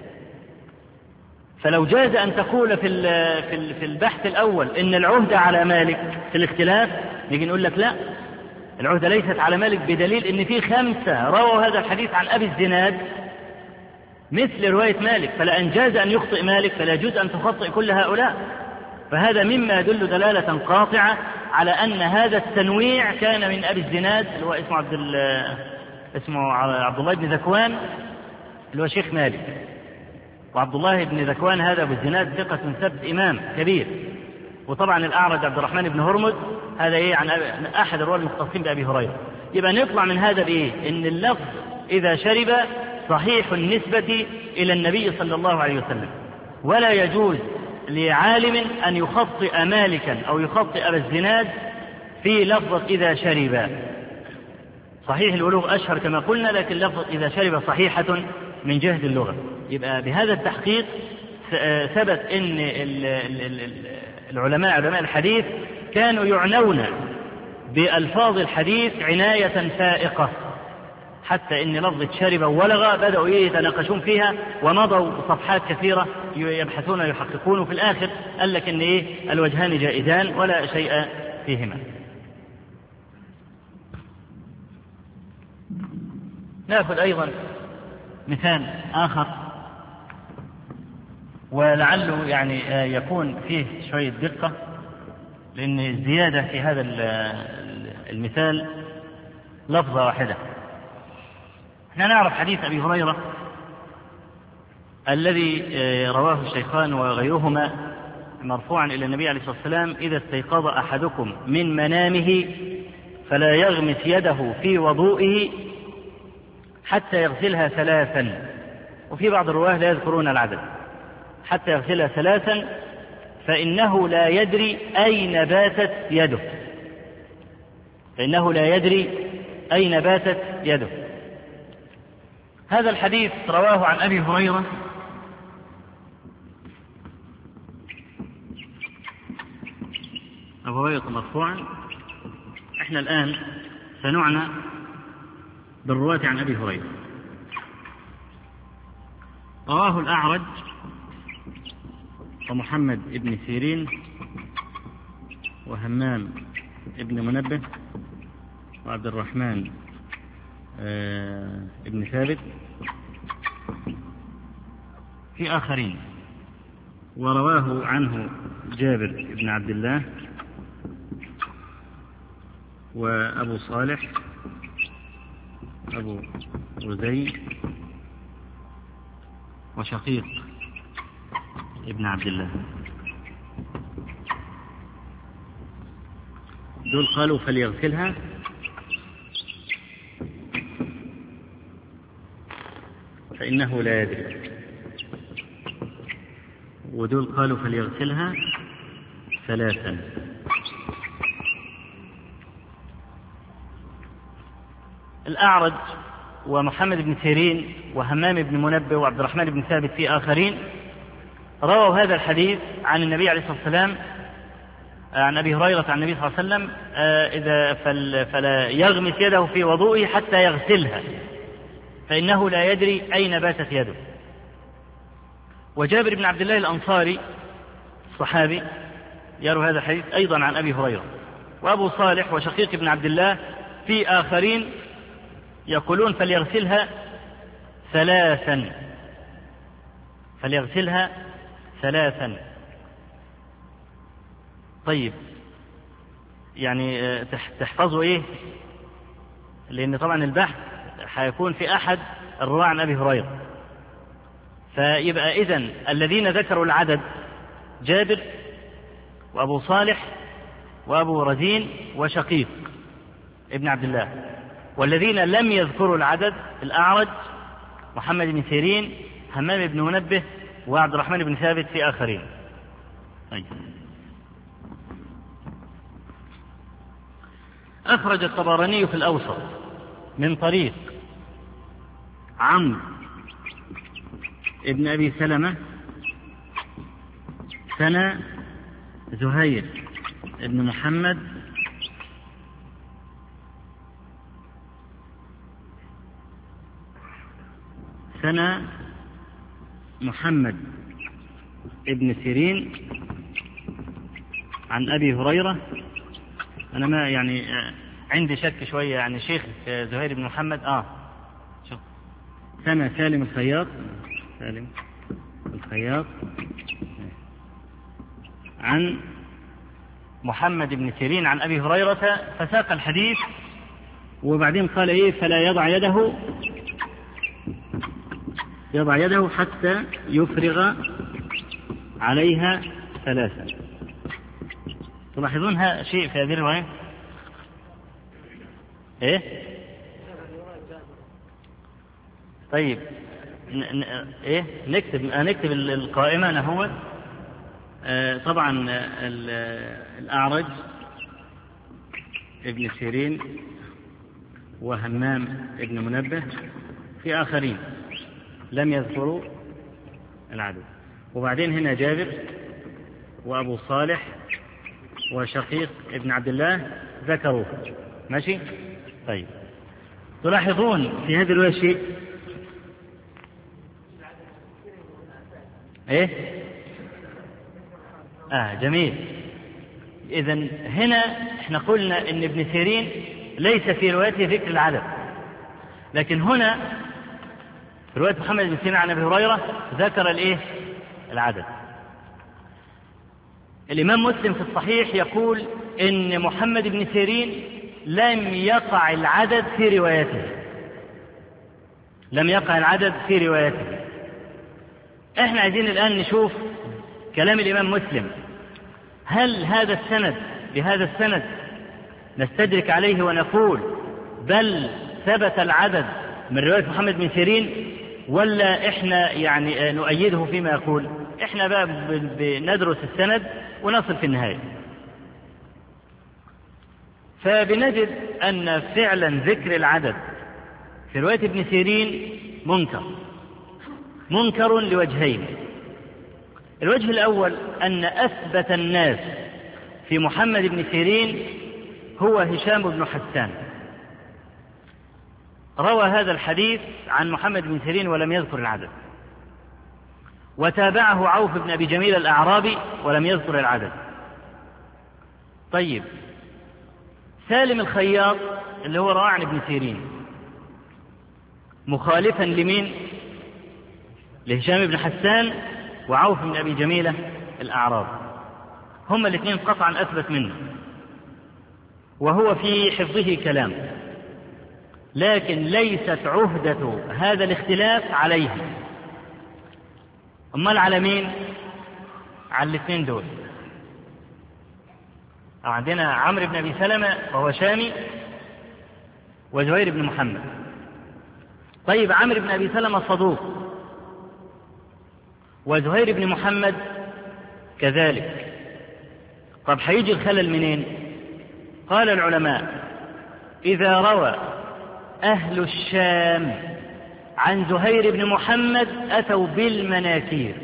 فلو جاز أن تقول في البحث الأول إن العهدة على مالك في الاختلاف، نيجي نقول لك لا، العهدة ليست على مالك، بدليل إن في 5 رووا هذا الحديث عن أبي الزناد مثل رواية مالك، فلأن جاز أن يخطئ مالك فلا يجوز أن تخطئ كل هؤلاء. فهذا مما يدل دلالة قاطعة على أن هذا التنويع كان من أبي الزناد، اللي هو اسمه عبد الله بن ذكوان، اللي هو شيخ مالك. وعبد الله بن ذكوان هذا أبو الزناد ثقة ثبت إمام كبير. وطبعا الأعرج عبد الرحمن بن هرمز هذا عن أحد الرواة المختصين بأبي هريرة. يبقى نطلع من هذا بإيه؟ إن اللفظ إذا شرب صحيح النسبة إلى النبي صلى الله عليه وسلم، ولا يجوز لعالم أن يخطئ مالكا أو يخطئ أبا الزناد في لفظة إذا شرب. صحيح الولوغ أشهر كما قلنا، لكن لفظة إذا شرب صحيحة من جهة اللغة. يبقى بهذا التحقيق ثبت أن علماء الحديث كانوا يعنون بألفاظ الحديث عناية فائقة، حتى إن لفظة شرب وولغ بدأوا يتناقشون فيها ومضوا صفحات كثيرة يبحثون ويحققون، وفي الآخر قال لك إن الوجهان جائزان ولا شيء فيهما. نأخذ أيضا مثال آخر ولعله يكون فيه شوية دقة، لأن الزيادة في هذا المثال لفظة واحدة. احنا نعرف حديث أبي هريرة الذي رواه الشيخان وغيرهما مرفوعا إلى النبي عليه الصلاة والسلام: إذا استيقظ أحدكم من منامه فلا يغمس يده في وضوئه حتى يغسلها 3، وفي بعض الرواه لا يذكرون العدد، حتى يغسلها 3 فإنه لا يدري أين باتت يده، فإنه لا يدري أين باتت يده. هذا الحديث رواه عن أبي هريرة أبو هريرة مرفوعا. احنا الآن سنعنى بالرواة عن أبي هريرة. رواه الأعرج ومحمد بن سيرين وهمام بن منبه وعبد الرحمن بن ثابت في آخرين، ورواه عنه جابر بن عبد الله وأبو صالح أبو رزي وشقيق ابن عبد الله. دول قالوا فليغسلها فإنه لا يدري، ودول قالوا فليغسلها 3. الأعرج ومحمد بن سيرين وهمام بن منبه وعبد الرحمن بن ثابت في آخرين رووا هذا الحديث عن النبي عليه الصلاة والسلام عن أبي هريرة عن النبي صلى الله عليه وسلم: فلا يغمس يده في وضوئه حتى يغسلها فإنه لا يدري أين باتت يده. وجابر بن عبد الله الأنصاري الصحابي يروي هذا الحديث أيضا عن أبي هريرة، وأبو صالح وشقيق بن عبد الله في آخرين يقولون فليغسلها 3، فليغسلها 3. طيب تحفظوا لأن طبعا البحث هيكون في أحد الرواة عن أبي هريرة، فيبقى إذن الذين ذكروا العدد جابر وأبو صالح وأبو رزين وشقيق ابن عبد الله، والذين لم يذكروا العدد الأعرج محمد بن سيرين همام بن منبه وعبد الرحمن بن ثابت في آخرين. أخرج الطبراني في الأوسط من طريق عمرو ابن أبي سلمة ثنى زهير ابن محمد ثنى محمد ابن سيرين عن أبي هريرة. أنا ما عندي شك شوية، شيخ زهير بن محمد شوف ثنى سالم الخياط عن محمد بن سيرين عن أبي هريرة، فساق الحديث وبعدين قال فلا يضع يده حتى يفرغ عليها 3. تلاحظون شيء في هذه الرواية؟ طيب نكتب القائمة نهوت. طبعا الأعرج ابن سيرين وهمام ابن منبه في آخرين لم يذكروا العدد، وبعدين هنا جابر وأبو صالح وشقيق ابن عبد الله ذكروه. ماشي؟ طيب تلاحظون في هذه الرواية شيء؟ ايه؟ جميل. إذن هنا احنا قلنا ان ابن سيرين ليس في روايته ذكر العدد، لكن هنا في رواية محمد بن سيرين عن ابي هريرة ذكر الايه؟ العدد. الإمام مسلم في الصحيح يقول إن محمد بن سيرين لم يقع العدد في روايته، لم يقع العدد في روايته. احنا عايزين الآن نشوف كلام الإمام مسلم، هل هذا السند بهذا السند نستدرك عليه ونقول بل ثبت العدد من رواية محمد بن سيرين، ولا احنا يعني نؤيده فيما يقول؟ احنا بقى بندرس السند ونصل في النهاية. فبنجد أن فعلا ذكر العدد في رواية ابن سيرين منكر لوجهين. الوجه الأول أن أثبت الناس في محمد بن سيرين هو هشام بن حسان، روى هذا الحديث عن محمد بن سيرين ولم يذكر العدد، وتابعه عوف بن أبي جميل الأعرابي ولم يذكر العدد. طيب، سالم الخياط اللي هو روى عن ابن سيرين مخالفا لمين؟ لهشام بن حسان وعوف بن أبي جميلة الأعرابي، هما الاثنين قطعا أثبت منه، وهو في حفظه كلام، لكن ليست عهدة هذا الاختلاف عليه. أمال على مين؟ على الاثنين دول. عندنا عمرو بن أبي سلمة وهو شامي، وزهير بن محمد. طيب، عمرو بن أبي سلمة صدوق، وزهير بن محمد كذلك. طب هيجي الخلل منين؟ قال العلماء: إذا روى أهل الشام عن زهير بن محمد أتوا بالمناكير.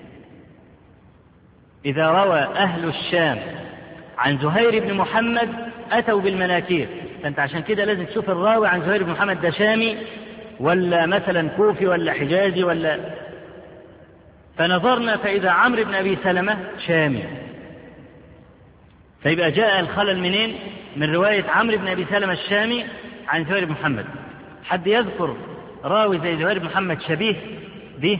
إذا روى أهل الشام عن زهير بن محمد أتوا بالمناكير. فأنت عشان كده لازم تشوف الراوي عن زهير بن محمد ده شامي ولا مثلا كوفي ولا حجازي ولا. فنظرنا فإذا عمرو بن أبي سلمة شامي، فيبقى جاء الخلل منين؟ من رواية عمرو بن أبي سلمة الشامي عن زهير بن محمد. حد يذكر راوي زي زهير بن محمد شبيه به؟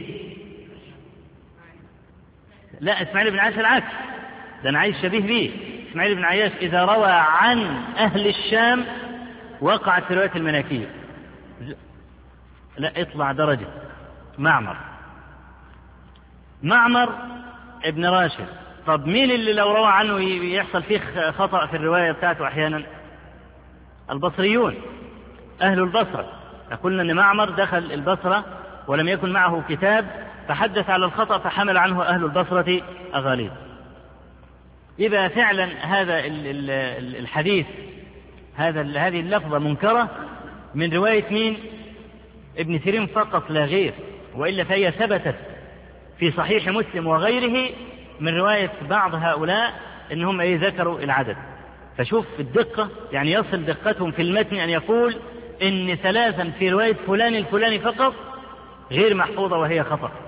لا، إسماعيل بن عياش العكس، ده أنا عايز شبيه به. إسماعيل بن عياش إذا روى عن أهل الشام وقعت في رواية المناكير. لا، اطلع درجة. معمر ابن راشد. طب مين اللي لو روى عنه يحصل فيه خطأ في الرواية بتاعته أحيانا؟ البصريون، أهل البصرة. قلنا أن معمر دخل البصرة ولم يكن معه كتاب فحدث على الخطأ فحمل عنه أهل البصرة أغاليظ. إذا فعلا هذا الحديث هذه اللفظة منكرة من رواية مين؟ ابن سيرين فقط لا غير، وإلا فهي ثبتت في صحيح مسلم وغيره من رواية بعض هؤلاء إنهم ذكروا العدد. فشوف الدقة، يعني يصل دقتهم في المتن أن يقول إن ثلاثا في رواية فلان الفلاني فقط غير محفوظة وهي خطأ.